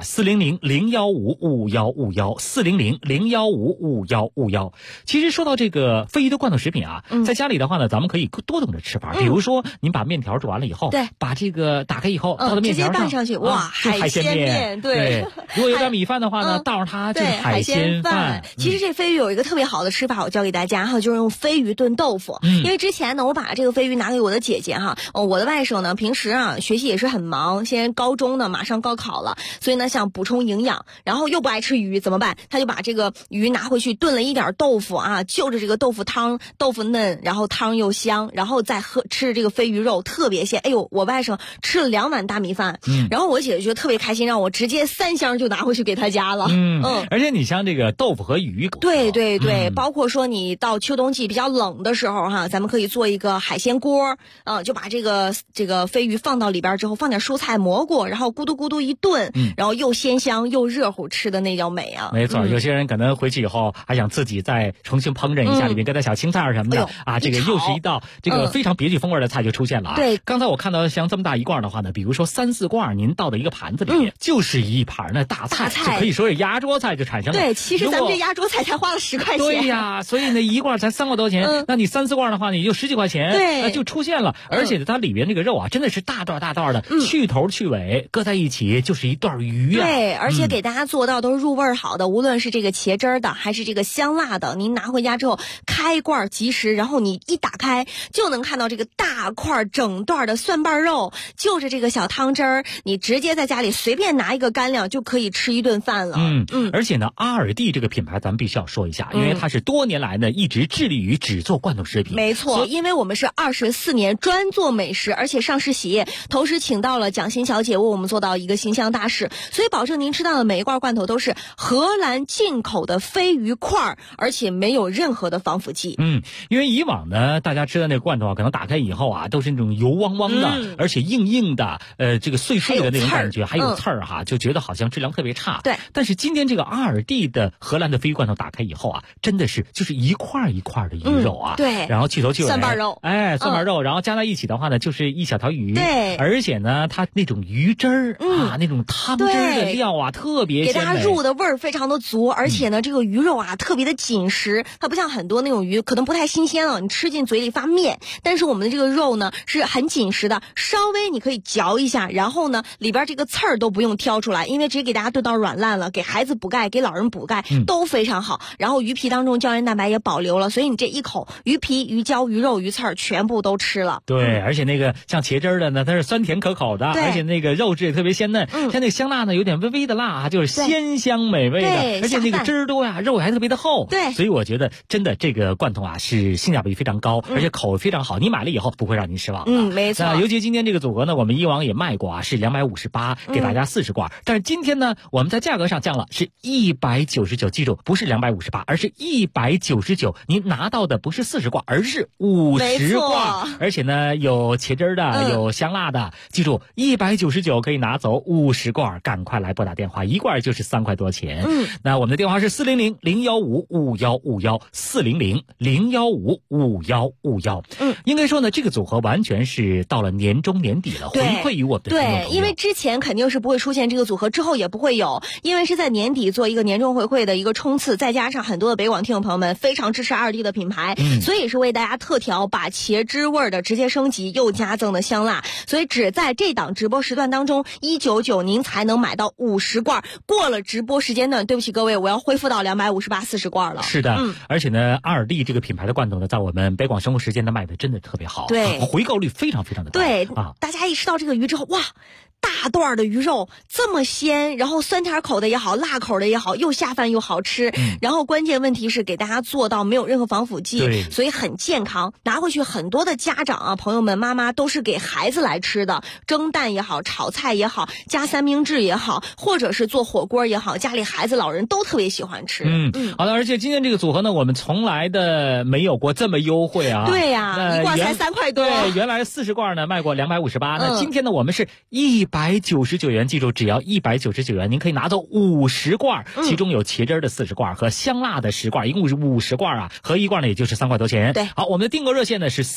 S13: 400-015-5151，400-015-5151。其实说到这个飞鱼的罐头食品啊，在家里的话呢，咱们可以多种的吃法，比如说您把面条煮完了以后，把这个打开以后倒到面条
S11: 上，直接拌上去，哇，
S13: 海鲜面。
S11: 对，
S13: 如果有点米饭的话呢，倒上它就是海鲜饭。
S11: 其实这飞鱼有一个特别好的吃法，我教给大家哈，就是用飞鱼炖豆腐。因为之前呢，我把这个飞鱼拿给我的姐姐哈，我的外甥呢，平时啊学习也是很忙，现在高中呢马上高考了，所以呢想补充营养，然后又不爱吃鱼怎么办？他就把这个鱼拿回去炖了一点豆腐啊，就着这个豆腐汤，豆腐嫩，然后汤又香，然后再吃这个飞鱼肉特别鲜。哎呦，我外甥吃了2碗大米饭，然后我姐姐觉得特别开心，让我直接3箱就拿回去给他家了。
S13: 而且你像这个豆腐和鱼，
S11: 对对对，包括说你到秋冬季比较冷的时候哈，咱们可以做一个海鲜锅，就把这个飞鱼放到里边之后，放点蔬菜蘑菇，然后咕嘟咕嘟一炖，然后又鲜香又热乎，吃的那叫美啊！
S13: 没错，有些人可能回去以后还想自己再重新烹饪一下，里面搁点小青菜什么的啊，这个又是一道这个非常别具风味的菜就出现了啊！
S11: 对，
S13: 刚才我看到像这么大一罐的话呢，比如说3、4罐，您倒到一个盘子里面，就是一盘的大菜，就可以说是压桌菜就产生了。
S11: 对，其实咱们这压桌菜才花了10块钱。
S13: 对呀， 呀，所以呢一罐才3块多钱，那你3、4罐的话呢，也就10几块钱，
S11: 对，
S13: 就出现了。而且它里边这个肉啊，真的是大段大段的，去头去尾搁在一起就是一段鱼啊。
S11: 对，而且给大家做到都是入味好的，无论是这个茄汁的还是这个香辣的，您拿回家之后开罐即食，然后你一打开就能看到这个大块整段的蒜瓣肉，就是这个小汤汁儿，你直接在家里随便拿一个干粮就可以吃一顿饭了。
S13: 而且呢，阿尔蒂这个品牌咱们必须要说一下，因为它是多年来呢一直致力于只做罐头食品。
S11: 没错，因为我们是24年专做美食，而且上市企业，同时请到了蒋欣小姐为我们做到一个形象大使，所以保证您吃到的每一罐罐头都是荷兰进口的鲱鱼块，而且没有任何的防腐剂。
S13: 因为以往呢，大家吃的那个罐头啊，可能打开以后啊，都是那种油汪汪的，而且硬硬的，这个碎碎的那种感觉，还有刺儿哈，就觉得好像质量特别差。
S11: 对。
S13: 但是今天这个阿尔蒂的荷兰的鲱鱼罐头打开以后啊，真的是就是一块一块的鱼肉啊，
S11: 对。
S13: 然后去头去尾，
S11: 蒜瓣肉，
S13: 蒜瓣肉，然后加在一起的话呢，就是一小条鱼。
S11: 对。
S13: 而且呢，它那种鱼汁儿啊，那种汤汁的料啊，特别鲜美，
S11: 给大家入的味儿非常的足，而且呢，这个鱼肉啊特别的紧实，它不像很多那种鱼可能不太新鲜了，你吃进嘴里发面，但是我们的这个肉呢是很紧实的，稍微你可以嚼一下，然后呢里边这个刺儿都不用挑出来，因为直接给大家炖到软烂了，给孩子补钙，给老人补钙都非常好。然后鱼皮当中胶原蛋白也保留了，所以你这一口鱼皮、鱼胶、鱼肉、鱼刺儿全部都吃了。
S13: 对，而且那个像茄汁的呢，它是酸甜可口的，而且那个肉质也特别鲜嫩，像那个香辣呢有点微微的辣啊，就是鲜香美味的，而且那个汁儿多呀，肉还特别的厚。
S11: 对，
S13: 所以我觉得真的这个罐头啊是性价比非常高，而且口味非常好，你买了以后不会让您失望的。
S11: 没错。
S13: 那尤其今天这个组合呢，我们以往也卖过啊，是258给大家40罐，但是今天呢，我们在价格上降了，是199，记住不是258，而是199，您拿到的不是40罐，而是50罐，而且呢有茄汁的，有香辣的，记住199可以拿走50罐，赶快来拨打电话，一罐就是3块多钱。那我们的电话是400-015-5151，400-015-5151。应该说呢，这个组合完全是到了年终年底了，回馈于我们的听众朋友。
S11: 对，因为之前肯定是不会出现这个组合，之后也不会有，因为是在年底做一个年终回馈的一个冲刺，再加上很多的北广听众朋友们非常支持阿尔蒂的品牌，所以是为大家特调把茄汁味的直接升级，又加赠的香辣，所以只在这档直播时段当中199您才能买到50罐，过了直播时间段，对不起各位，我要恢复到258 40罐了。
S13: 是的，而且呢，阿尔蒂这个品牌的罐头呢，在我们北广生活时间呢卖的真的特别好，
S11: 对，
S13: 回购率非常非常的高。
S11: 对大家一吃到这个鱼之后，哇，大段的鱼肉这么鲜，然后酸甜口的也好，辣口的也好，又下饭又好吃，然后关键问题是给大家做到没有任何防腐剂，所以很健康，拿回去很多的家长啊朋友们妈妈都是给孩子来吃的，蒸蛋也好，炒菜也好，加三明治也好，或者是做火锅也好，家里孩子老人都特别喜欢吃。
S13: 好的，而且今天这个组合呢，我们从来的没有过这么优惠啊。
S11: 对呀，一罐才3块多。
S13: 对，原来40罐呢卖过258，那今天呢我们是199元，记住只要199元，您可以拿走50罐，其中有茄汁的40罐和香辣的10罐，一共是50罐啊，合一罐呢也就是3块多钱。
S11: 对，
S13: 好，我们的订购热线呢是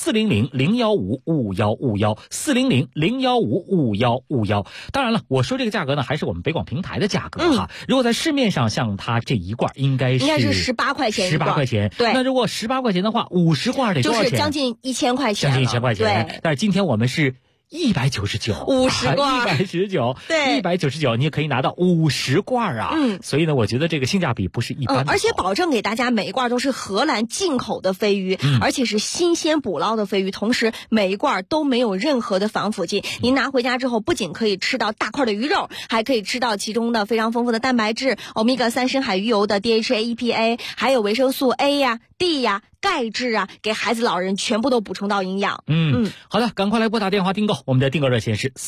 S13: 400-015-5151，400-015-5151。当然了，我说这个价格呢还是我们北广平台的价格哈。如果在市面上像它这一罐应该是
S11: 18块钱
S13: ，18块钱。
S11: 对，
S13: 那如果18块钱的话，50罐得多少钱？
S11: 就是将近1000块钱，
S13: 将近1000块钱。
S11: 对，
S13: 但是今天我们是199，50
S11: 罐
S13: ，199，
S11: 对
S13: ，199，你也可以拿到50罐啊。所以呢，我觉得这个性价比不是一般的。
S11: 而且保证给大家每一罐都是荷兰进口的鲱鱼，而且是新鲜捕捞的鲱鱼，同时每一罐都没有任何的防腐剂。您拿回家之后，不仅可以吃到大块的鱼肉，还可以吃到其中的非常丰富的蛋白质，欧米伽3深海鱼油的 DHA、EPA， 还有维生素 A 呀、D 呀、钙质啊，给孩子老人全部都补充到营养。
S13: 好的，赶快来拨打电话订购，我们的订购热线是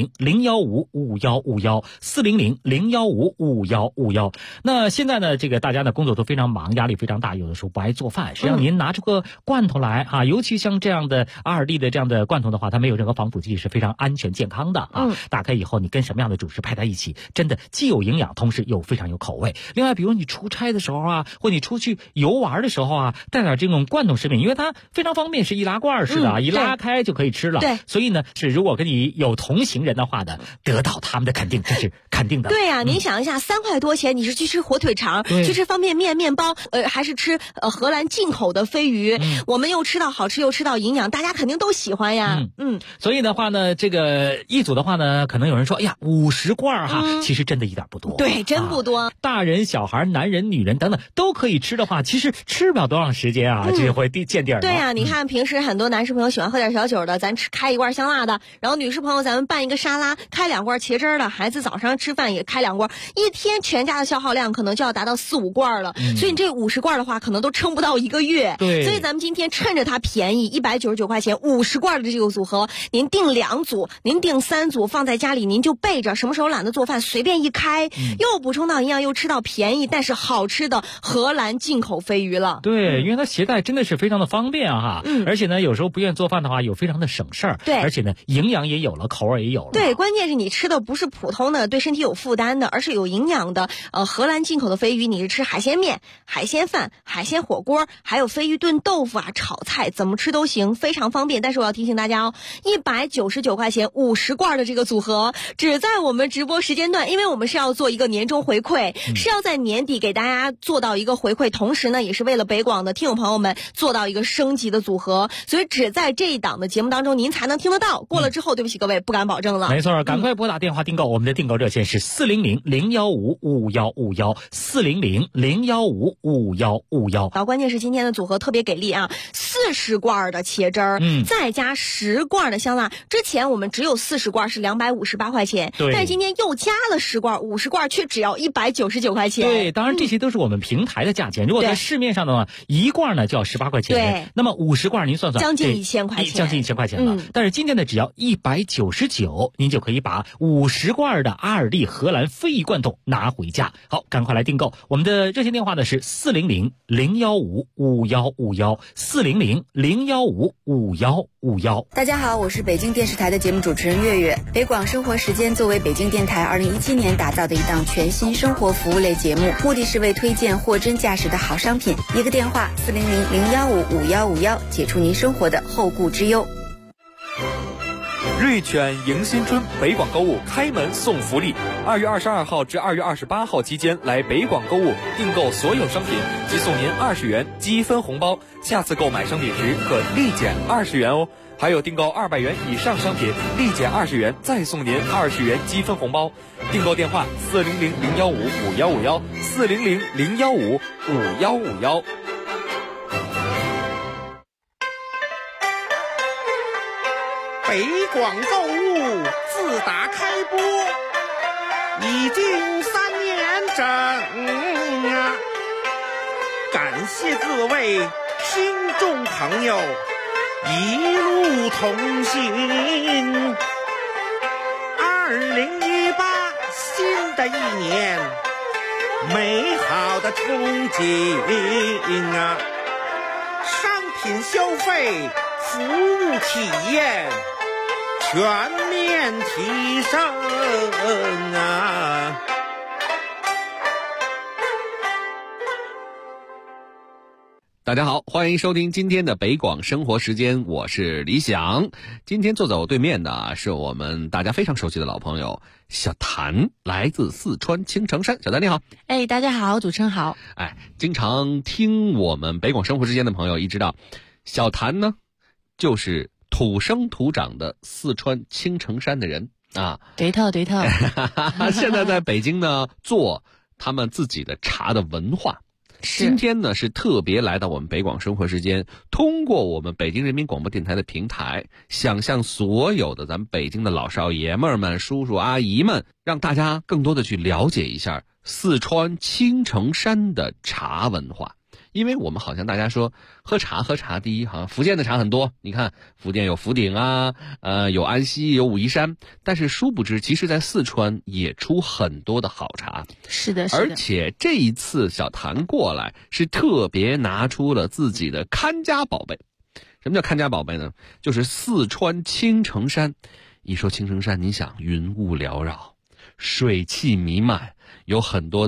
S13: 400-015-5151，400-015-5151。那现在呢，这个大家呢工作都非常忙，压力非常大，有的时候不爱做饭，实际上您拿出个罐头来啊，尤其像这样的阿尔蒂的这样的罐头的话，它没有任何防腐剂，是非常安全健康的啊。打开以后，你跟什么样的主食配在一起，真的既有营养，同时又非常有口味。另外，比如你出差的时候啊，或你出去游玩的时候啊，带点这种那种罐头食品，因为它非常方便，是易拉罐式的，一拉开就可以吃了。
S11: 对，
S13: 所以呢，是如果跟你有同行人的话呢，得到他们的肯定，这是肯定的。
S11: 对呀，您想一下，3块多钱，你是去吃火腿肠，去吃方便面、面包，还是吃荷兰进口的飞鱼？我们又吃到好吃，又吃到营养，大家肯定都喜欢呀。
S13: 所以的话呢，这个一组的话呢，可能有人说，哎呀，50罐哈，其实真的一点不多。
S11: 对，真不多。
S13: 大人、小孩、男人、女人等等都可以吃的话，其实吃不了多长时间啊，这会见底儿。
S11: 对呀，你看平时很多男士朋友喜欢喝点小酒的，咱开一罐香辣的，然后女士朋友咱们拌一个沙拉，开2罐茄汁的，孩子早上吃饭也开2罐，一天全家的消耗量可能就要达到4、5罐了。所以你这50罐的话，可能都撑不到1个月。
S13: 对，
S11: 所以咱们今天趁着它便宜，199块钱50罐的这个组合，您订2组，您订3组，放在家里您就备着，什么时候懒得做饭随便一开，又补充到营养，又吃到便宜但是好吃的荷兰进口飞鱼了。
S13: 对，因为它携带真的是非常的方便哈，而且呢，有时候不愿意做饭的话，又非常的省事儿。
S11: 对，
S13: 而且呢，营养也有了，口味也有了。
S11: 对，关键是你吃的不是普通的对身体有负担的，而是有营养的。荷兰进口的飞鱼，你是吃海鲜面、海鲜饭、海鲜火锅，还有飞鱼炖豆腐啊、炒菜，怎么吃都行，非常方便。但是我要提醒大家哦，199块钱50罐的这个组合，只在我们直播时间段，因为我们是要做一个年终回馈，是要在年底给大家做到一个回馈，同时呢，也是为了北广的听友朋友们做到一个升级的组合，所以只在这一档的节目当中您才能听得到。过了之后，对不起各位，不敢保证了。
S13: 没错，赶快拨打电话订购，我们的订购热线是400-015-5151，400-015-5151。
S11: 然后关键是今天的组合特别给力啊，40罐的茄汁儿，再加10罐的香辣。之前我们只有40罐是258块钱，但今天又加了10罐，50罐却只要199块钱。
S13: 对，当然这些都是我们平台的价钱。如果在市面上的话，1罐呢就要18块钱，
S11: 对，
S13: 那么50罐您算算，
S11: 将近1000块钱，
S13: 将近1000块钱了。但是今天呢，只要199，您就可以把50罐的阿尔利荷兰飞鱼罐头拿回家。好，赶快来订购，我们的热线电话呢是400-015-5151，400-015-5151。
S9: 大家好，我是北京电视台的节目主持人月月。北广生活时间作为北京电台2017年打造的一档全新生活服务类节目，目的是为推荐货真价实的好商品。一个电话400-015-5151，解除您生活的后顾之忧。
S7: 瑞犬迎新春北广购物开门送福利，2月22号至2月28号期间来北广购物订购所有商品，即送您20元积分红包，下次购买商品时可立减20元哦。还有订购200元以上商品，立减20元，再送您20元积分红包。订购电话400-015-5151，400-015-5151。
S10: 北广购物自打开播已经3年整啊，感谢各位听众朋友一路同行。2018新的一年，美好的憧憬啊，商品消费、服务体验全面提升啊！
S15: 大家好，欢迎收听今天的北广生活时间，我是李想。今天坐在我对面的是我们大家非常熟悉的老朋友小谭，来自四川青城山。小谭你好。
S14: 大家好，主持人好。
S15: 经常听我们北广生活时间的朋友一知道，小谭呢就是土生土长的四川青城山的人啊。
S14: 对头。
S15: 现在在北京呢做他们自己的茶的文化。今天呢是特别来到我们北广生活时间，通过我们北京人民广播电台的平台，想向所有的咱们北京的老少爷们们、叔叔阿姨们，让大家更多的去了解一下四川青城山的茶文化。因为我们好像大家说喝茶，第一好像福建的茶很多，你看福建有福鼎啊，有安溪，有武夷山，但是殊不知其实在四川也出很多的好茶。
S14: 是的。
S15: 而且这一次小谭过来是特别拿出了自己的看家宝贝。什么叫看家宝贝呢？就是四川青城山。一说青城山，你想云雾缭绕，水汽弥漫，有很多的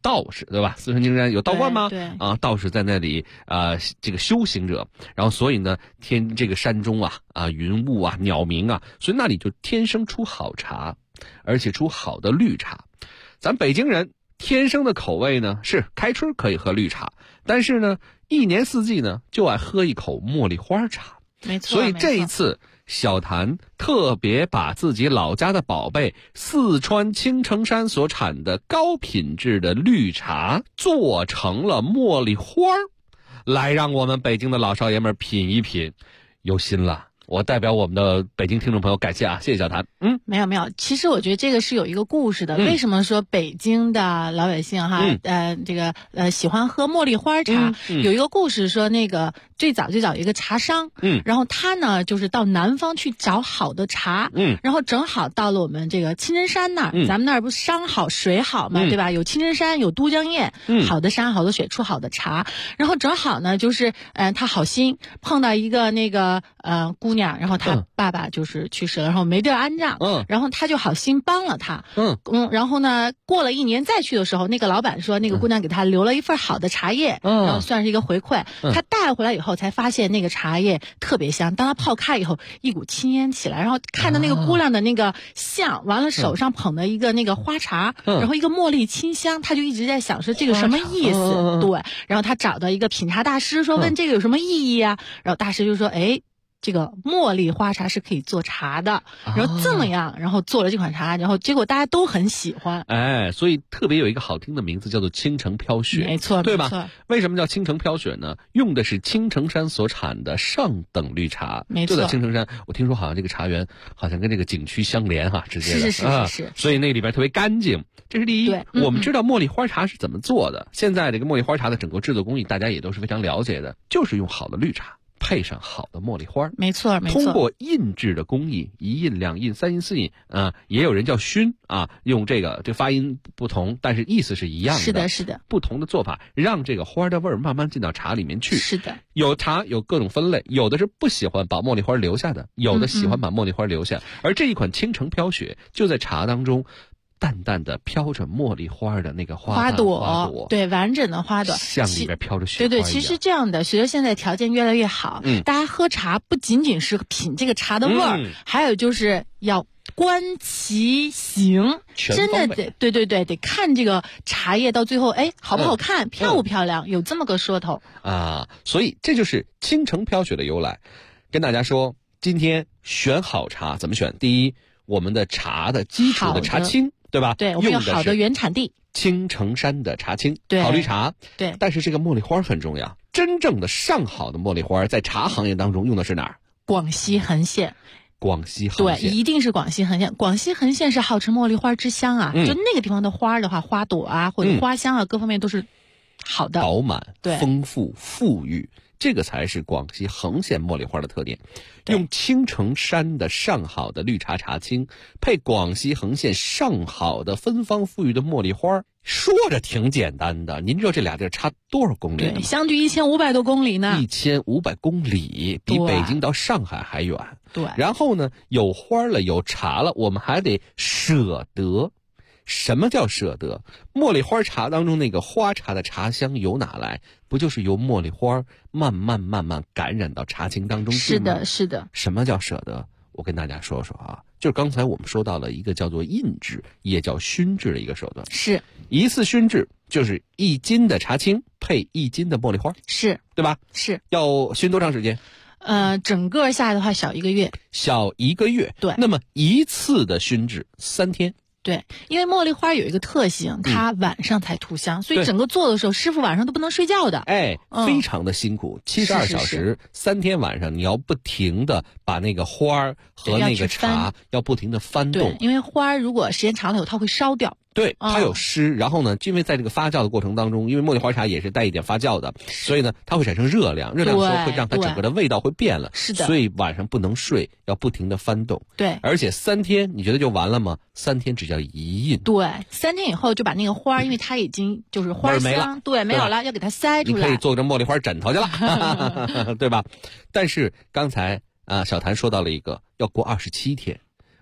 S15: 道士，对吧？四川青山有道观吗？
S14: 对
S15: 啊，道士在那里这个修行者，然后所以呢，这个山中云雾鸟鸣所以那里就天生出好茶，而且出好的绿茶。咱北京人天生的口味呢是开春可以喝绿茶，但是呢一年四季呢就爱喝一口茉莉花茶。
S14: 没错，
S15: 所以这一次小谭特别把自己老家的宝贝四川青城山所产的高品质的绿茶做成了茉莉花，来让我们北京的老少爷们品一品，有心了。我代表我们的北京听众朋友感谢谢谢小谭。
S14: 没有，其实我觉得这个是有一个故事的。为什么说北京的老百姓喜欢喝茉莉花茶？有一个故事说，那个最早一个茶商，然后他呢就是到南方去找好的茶，然后正好到了我们这个青城山那儿，咱们那儿不是山好水好嘛，对吧？有青城山，有都江堰，好的山好的水出好的茶，然后正好呢就是他好心碰到一个那个姑娘，然后他爸爸就是去世了，然后没地儿安葬，然后他就好心帮了他，然后呢过了1年再去的时候，那个老板说那个姑娘给他留了一份好的茶叶，然后算是一个回馈，他带回来以后才发现那个茶叶特别香，当他泡开以后一股青烟起来，然后看到那个姑娘的那个像，完了手上捧的一个那个花茶，然后一个茉莉清香，他就一直在想说这个什么意思，对，然后他找到一个品茶大师说问这个有什么意义啊，然后大师就说这个茉莉花茶是可以做茶的，然后这么样，然后做了这款茶，然后结果大家都很喜欢。
S15: 所以特别有一个好听的名字叫做青城飘雪，
S14: 没错，
S15: 对吧？为什么叫青城飘雪呢？用的是青城山所产的上等绿茶，
S14: 没错。
S15: 就在青城山，我听说好像这个茶园好像跟这个景区相连直接的，
S14: 是，
S15: 所以那里边特别干净。这是第一。我们知道茉莉花茶是怎么做的，现在这个茉莉花茶的整个制作工艺大家也都是非常了解的，就是用好的绿茶配上好的茉莉花，
S14: 没错。
S15: 通过印制的工艺，1印、2印、3印、4印也有人叫熏用这发音不同，但是意思是一样的。
S14: 是的。
S15: 不同的做法，让这个花的味儿慢慢进到茶里面去。
S14: 是的。
S15: 有茶有各种分类，有的是不喜欢把茉莉花留下的，有的喜欢把茉莉花留下。而这一款青城飘雪就在茶当中淡淡的飘着茉莉花的那个花朵，
S14: 对，完整的花朵，
S15: 像里面飘着雪花一样。
S14: 对，其实这样的，随着现在条件越来越好，大家喝茶不仅仅是品这个茶的味儿，还有就是要观其形，真的得看这个茶叶到最后，好不好看，漂不漂亮，有这么个说头
S15: 所以这就是青城飘雪的由来。跟大家说，今天选好茶怎么选？第一，我们的茶的基础的茶青，对吧？
S14: 对，我们有好的原产地，
S15: 青城山的茶青，
S14: 对，
S15: 好绿茶，
S14: 对。
S15: 但是这个茉莉花很重要，真正的上好的茉莉花，在茶行业当中用的是哪儿？
S14: 广西横县。
S15: 广西横县，
S14: 对，一定是广西横县。广西横县是号称茉莉花之乡就那个地方的花的话，花朵或者花香各方面都是好的，
S15: 饱满、丰富、富裕。这个才是广西横县茉莉花的特点，用青城山的上好的绿茶茶青，配广西横县上好的芬芳馥郁的茉莉花，说着挺简单的，您知道这俩地儿差多少公里呢？
S14: 对，相距1500多公里呢。
S15: 1500公里，比北京到上海还远。
S14: 对。
S15: 然后呢，有花了，有茶了，我们还得舍得。什么叫舍得？茉莉花茶当中那个花茶的茶香由哪来？不就是由茉莉花慢慢感染到茶青当中去吗？
S14: 是的。
S15: 什么叫舍得？我跟大家说说就是刚才我们说到了一个叫做印制，也叫熏制的一个手段。
S14: 是。
S15: 一次熏制就是1斤的茶青配1斤的茉莉花，
S14: 是，
S15: 对吧？
S14: 是。
S15: 要熏多长时间？
S14: 整个下来的话小1个月。
S15: 小1个月。
S14: 对。
S15: 那么一次的熏制3天。
S14: 对，因为茉莉花有一个特性，它晚上才吐香，所以整个做的时候，师傅晚上都不能睡觉的。
S15: 非常的辛苦，72小时，3天晚上，你要不停的把那个花和那个茶要不停的翻动。
S14: 对，因为花如果时间长了以后，它会烧掉。
S15: 对，它有湿，然后呢，因为在这个发酵的过程当中，因为茉莉花茶也是带一点发酵的，所以呢，它会产生热量，热量的时候会让它整个的味道会变了。
S14: 是的。
S15: 所以晚上不能睡，要不停的翻动。
S14: 对。
S15: 而且3天，你觉得就完了吗？3天只叫1印。
S14: 对，3天以后就把那个花，因为它已经就是花香，对，没有了，要给它筛出来。
S15: 你可以做成茉莉花枕头去了，对吧？但是刚才小谭说到了一个要过27天。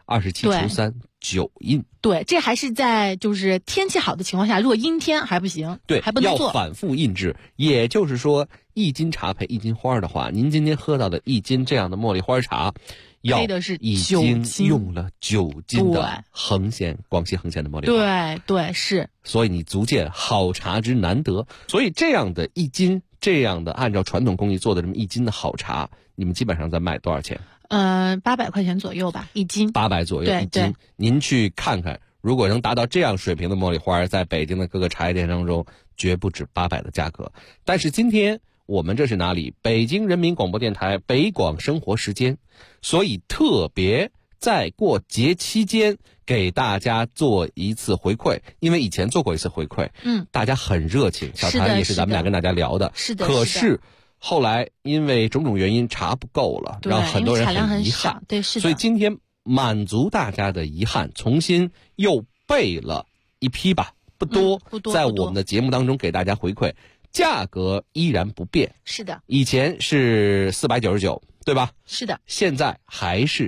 S15: 27除3 9印。
S16: 对，这还是在就是天气好的情况下，如果阴天还不行，
S15: 对，
S16: 还不能做。
S15: 要反复印制，也就是说，1斤茶配1斤花的话，您今天喝到的1斤这样的茉莉花茶，
S16: 配的是
S15: 已经用了9斤的广西恒县的茉莉花。
S16: 对，是。
S15: 所以你足见好茶之难得。所以这样的1斤，这样的按照传统工艺做的这么1斤的好茶，你们基本上在卖多少钱
S16: ？800块钱左右吧，1斤。
S15: 800左右1斤。您去看看，如果能达到这样水平的茉莉花，在北京的各个茶叶店当中，绝不止800的价格。但是今天我们这是哪里？北京人民广播电台北广生活时间，所以特别在过节期间给大家做一次回馈，因为以前做过一次回馈，大家很热情，小谭也是咱们俩跟大家聊的，
S16: 是的。
S15: 可是后来因为种种原因茶不够了，让很多人很遗憾，
S16: 对，是的。
S15: 所以今天满足大家的遗憾，重新又备了一批吧，不多，在我们的节目当中给大家回馈，价格依然不变，
S16: 是的。
S15: 以前是499，对吧？
S16: 是的。
S15: 现在还是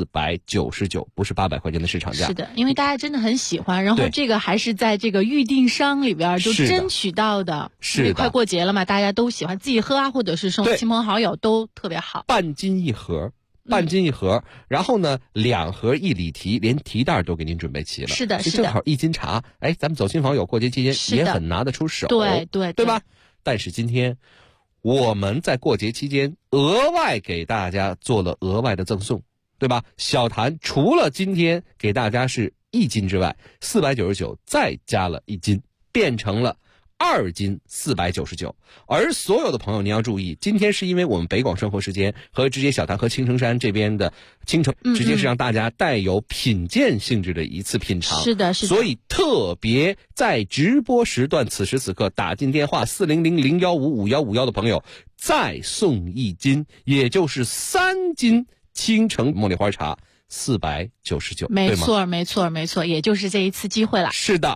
S15: 499，不是800块钱的市场价。
S16: 是的，因为大家真的很喜欢，然后这个还是在这个预订商里边就争取到的。
S15: 是的。
S16: 因为快过节了嘛，大家都喜欢自己喝啊，或者是送亲朋好友都特别好。
S15: 半斤一盒。然后呢，2盒1里提，连提袋都给您准备齐了。
S16: 是的，
S15: 正好1斤茶，咱们走亲访友过节期间也很拿得出手，
S16: 对
S15: 吧？但是今天我们在过节期间额外给大家做了额外的赠送，对吧？小谭除了今天给大家是1斤之外，499再加了1斤，变成了2斤499。而所有的朋友您要注意，今天是因为我们北广生活时间和直接小谭和青城山这边的青城直接是让大家带有品鉴性质的一次品尝。
S16: 是的。
S15: 所以特别在直播时段此时此刻打进电话400-015-5151的朋友再送1斤，也就是3斤青城茉莉花茶499，
S16: 没错，也就是这一次机会了。
S15: 是的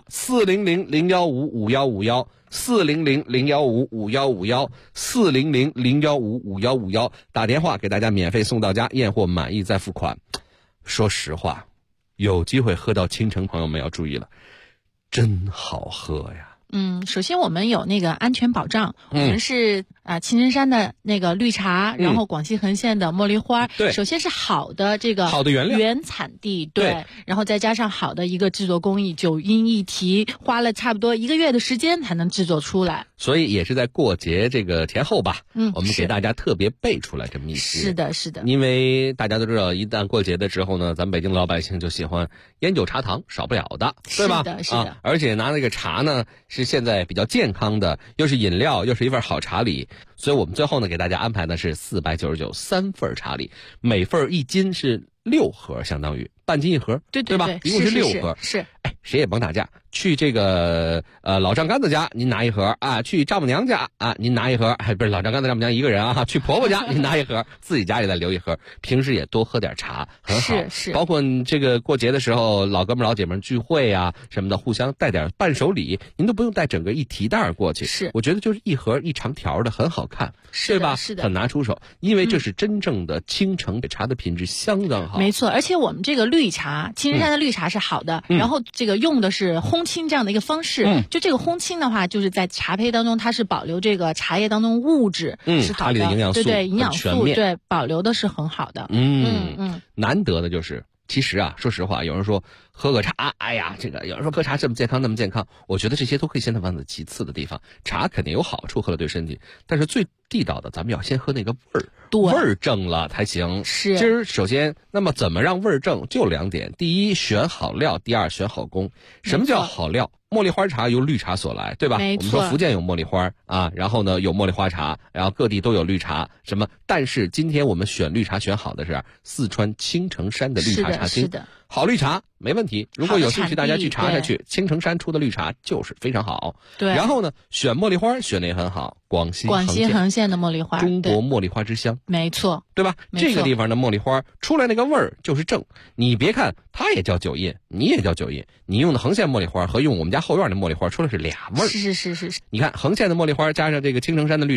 S15: ，400-015-5151，400-015-5151，400-015-5151，打电话给大家免费送到家，验货满意再付款。说实话，有机会喝到青城朋友们要注意了，真好喝呀。
S16: 首先我们有那个安全保障，我们是青城山的那个绿茶，然后广西恒县的茉莉花，
S15: 对，
S16: 首先是好的这个
S15: 好的原料
S16: 原产地，对，然后再加上好的一个制作工艺，9印1提，花了差不多1个月的时间才能制作出来，
S15: 所以也是在过节这个前后吧，我们给大家特别备出来这么一些。
S16: 是的，
S15: 因为大家都知道，一旦过节的时候呢，咱们北京的老百姓就喜欢烟酒茶糖，少不了的，对吧？
S16: 是的，
S15: 而且拿那个茶呢，是现在比较健康的，又是饮料，又是一份好茶礼，所以我们最后呢给大家安排的是499 3份茶礼，每份1斤是6盒，相当于半斤1盒，对吧？一共是6盒。
S16: 是。
S15: 谁也甭打架，去这个老丈杆子家您拿1盒啊，去丈母娘家啊您拿1盒，不是老丈杆子丈母娘一个人啊，去婆婆家您拿1盒，自己家里再留1盒，平时也多喝点茶，很好。
S16: 是。
S15: 包括这个过节的时候，老哥们老姐们聚会啊什么的，互相带点伴手礼，您都不用带整个1提袋过去。
S16: 是。
S15: 我觉得就是1盒1长条的，很好看，
S16: 对
S15: 吧？
S16: 是的，
S15: 很拿出手，因为这是真正的青城茶的品质相当好。
S16: 没错，而且我们这个绿茶，青城山的绿茶是好的，然后这个用的是烘青这样的一个方式，就这个烘青的话，就是在茶胚当中，它是保留这个茶叶当中物质，是好的，
S15: 茶里的营养素，
S16: 对营养素，对保留的是很好的。
S15: 难得的就是，其实啊，说实话，有人说喝个茶，哎呀，这个有人说喝茶这么健康那么健康，我觉得这些都可以先放在其次的地方。茶肯定有好处，喝了对身体，但是最地道的，咱们要先喝那个味儿，味儿正了才行。
S16: 是。
S15: 今儿首先，那么怎么让味儿正？就2点：第一，选好料；第二，选好工。什么叫好料？茉莉花茶由绿茶所来，对吧？
S16: 没错。
S15: 我们说福建有茉莉花啊，然后呢有茉莉花茶，然后各地都有绿茶，什么？但是今天我们选绿茶选好的是四川青城山的绿茶茶青，
S16: 是的。
S15: 好绿茶没问题，如果有兴趣大家去查查去，青城山出的绿茶就是非常好。
S16: 对。
S15: 然后呢，选茉莉花选的也很好，广西
S16: 恒县的茉莉花，
S15: 中国茉莉花之乡，
S16: 没错，
S15: 对吧？这个地方的茉莉花出来那个味儿就是正。你别看它也叫9印，你也叫9印，你用的恒县茉莉花和用我们家后院的茉莉花出来是俩味儿。
S16: 是。
S15: 你看恒县的茉莉花加上这个青城山的绿茶，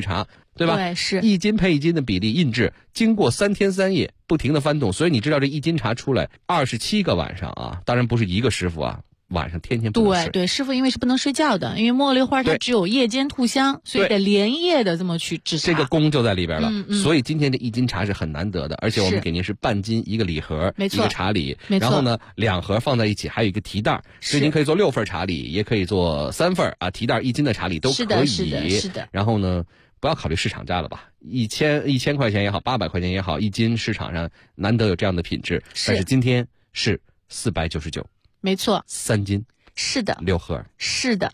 S15: 对吧？
S16: 对，是
S15: 1斤配1斤的比例印制，经过3天3夜不停的翻动，所以你知道这1斤茶出来27个晚上啊，当然不是一个师傅啊，晚上天天不能睡。
S16: 对，师傅因为是不能睡觉的，因为茉莉花它只有夜间吐香，所以得连夜的这么去制茶。
S15: 这个功就在里边了。所以今天这1斤茶是很难得的，而且我们给您是半斤一个礼盒，一个茶礼，然后呢2盒放在一起，还有一个提袋，所以您可以做6份茶礼，也可以做3份啊，提袋1斤的茶礼都可以。
S16: 是的。
S15: 然后呢，不要考虑市场价了吧，1000块钱也好，800块钱也好，1斤市场上难得有这样的品质，但是今天是499，
S16: 没错
S15: ，3斤。
S16: 是的
S15: ，6盒。
S16: 是的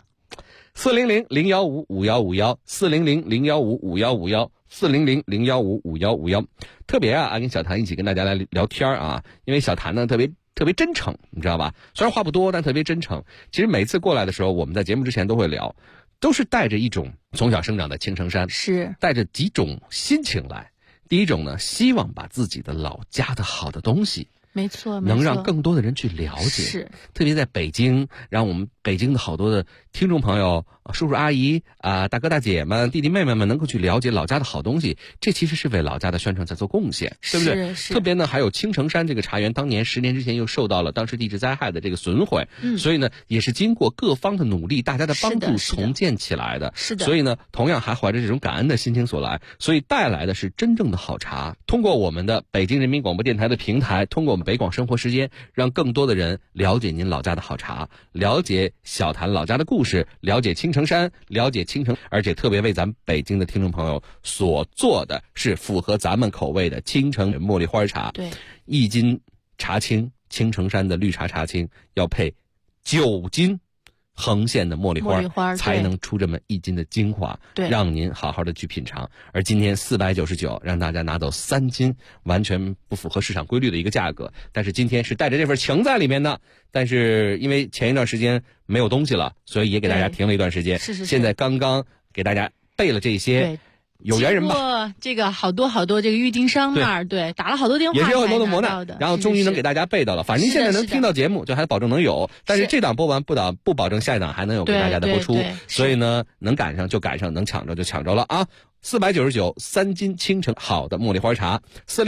S15: ，400-015-5151，400-015-5151，400-015-5151。特别啊，跟小谭一起跟大家来聊天啊，因为小谭呢特别真诚，你知道吧？虽然话不多，但特别真诚。其实每次过来的时候，我们在节目之前都会聊，都是带着一种从小生长在青城山，
S16: 是
S15: 带着几种心情来。第一种呢，希望把自己的老家的好的东西。
S16: 没错，
S15: 能让更多的人去了解，
S16: 是
S15: 特别在北京，让我们北京的好多的听众朋友、叔叔阿姨啊、大哥大姐们、弟弟妹妹们能够去了解老家的好东西，这其实是为老家的宣传在做贡献，对不对？特别呢，还有青城山这个茶园，当年10年之前又受到了当时地质灾害的这个损毁，所以呢，也是经过各方的努力，大家的帮助重建起来的。
S16: 是的。
S15: 所以呢，同样还怀着这种感恩的心情所来，所以带来的是真正的好茶。通过我们的北京人民广播电台的平台，通过我们北广生活时间，让更多的人了解您老家的好茶，了解小谭老家的故事，了解青城山，了解青城，而且特别为咱们北京的听众朋友所做的是符合咱们口味的青城茉莉花茶。
S16: 对
S15: ，1斤茶青，青城山的绿茶茶青要配9斤横线的茉莉花才能出这么1斤的精华，
S16: 对，
S15: 让您好好的去品尝。而今天499，让大家拿走3斤，完全不符合市场规律的一个价格。但是今天是带着这份情在里面的，但是因为前一段时间没有东西了，所以也给大家停了一段时间。
S16: 是。
S15: 现在刚刚给大家备了这些。有缘人吧，
S16: 经过这个好多这个预订商那儿，对，打了好多电话，
S15: 也是有很多的磨难，然后终于能给大家备到了。反正您现在能听到节目，就还保证能有，但是这档播完不保证下一档还能有给大家的播出，所以呢，能赶上就赶上，能抢着就抢着了啊！499，3斤青城好的茉莉花茶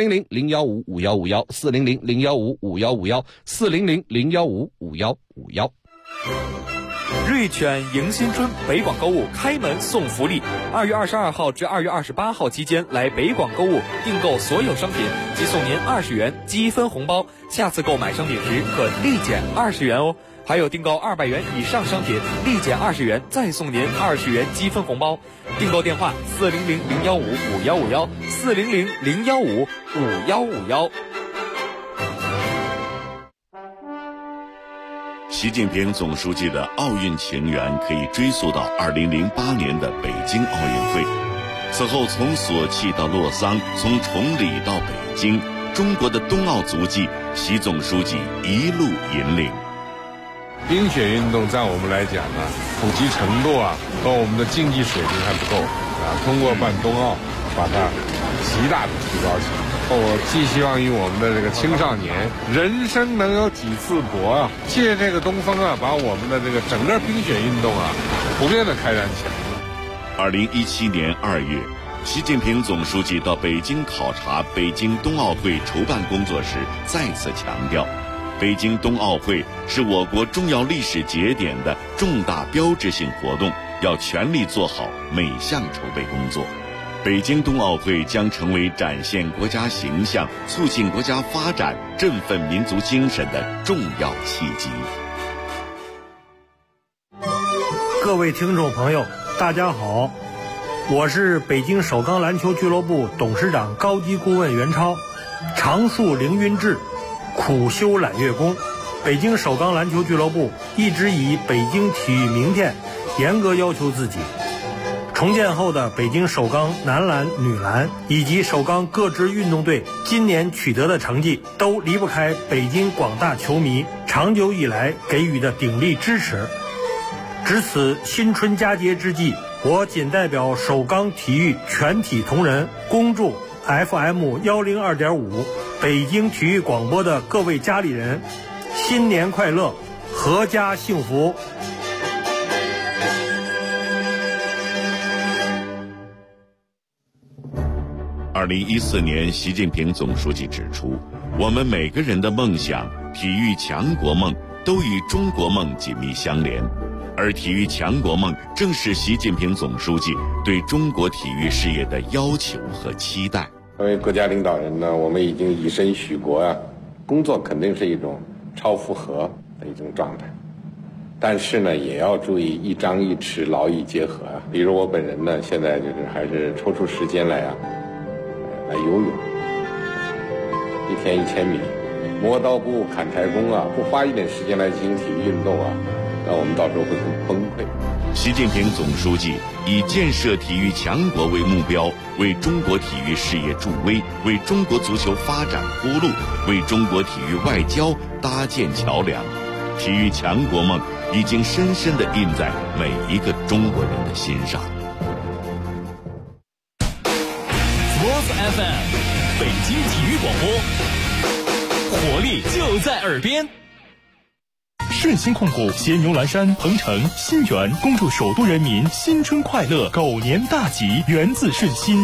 S15: ，400-015-5151，400-015-5151，400-015-5151。
S7: 瑞犬迎新春北广购物开门送福利，2月22号至2月28号期间来北广购物订购所有商品，即送您20元积分红包，下次购买商品时可立减20元哦。还有订购200元以上商品，立减20元，再送您20元积分红包。订购电话400-015-5151，400-015-5151。
S1: 习近平总书记的奥运情缘可以追溯到2008年的北京奥运会。此后，从索契到洛桑，从崇礼到北京，中国的冬奥足迹，习总书记一路引领。
S17: 冰雪运动在我们来讲呢，普及程度和我们的竞技水平还不够通过办冬奥，把它极大的提高起来。我寄希望于我们的这个青少年，人生能有几次搏借这个东风把我们的这个整个冰雪运动普遍的开展起来。
S1: 2017年2月，习近平总书记到北京考察北京冬奥会筹办工作时，再次强调，北京冬奥会是我国重要历史节点的重大标志性活动，要全力做好每项筹备工作。北京冬奥会将成为展现国家形象、促进国家发展、振奋民族精神的重要契机。
S18: 各位听众朋友，大家好，我是北京首钢篮球俱乐部董事长高级顾问袁超。常树凌云志，苦修揽月功。北京首钢篮球俱乐部一直以北京体育明天严格要求自己。重建后的北京首钢男篮、女篮以及首钢各支运动队今年取得的成绩，都离不开北京广大球迷长久以来给予的鼎力支持。值此新春佳节之际，我谨代表首钢体育全体同仁，恭祝 FM102.5 北京体育广播的各位家里人新年快乐，阖家幸福。
S1: 2014年，习近平总书记指出，我们每个人的梦想、体育强国梦都与中国梦紧密相连，而体育强国梦正是习近平总书记对中国体育事业的要求和期待。
S19: 作为国家领导人呢，我们已经以身许国啊，工作肯定是一种超负荷的一种状态，但是呢，也要注意一张一弛，劳逸结合啊。比如我本人呢，现在就是还是抽出时间来来游泳，1天1000米，磨刀不误砍柴工啊，不花一点时间来进行体育运动啊，那我们到时候会很崩溃。
S1: 习近平总书记以建设体育强国为目标，为中国体育事业助威，为中国足球发展铺路，为中国体育外交搭建桥梁。体育强国梦已经深深地印在每一个中国人的心上。
S3: Sports FM， 北京体育广播，活力就在耳边。顺鑫控股携牛栏山、鹏城、新源恭祝首都人民新春快乐，狗年大吉，源自顺鑫。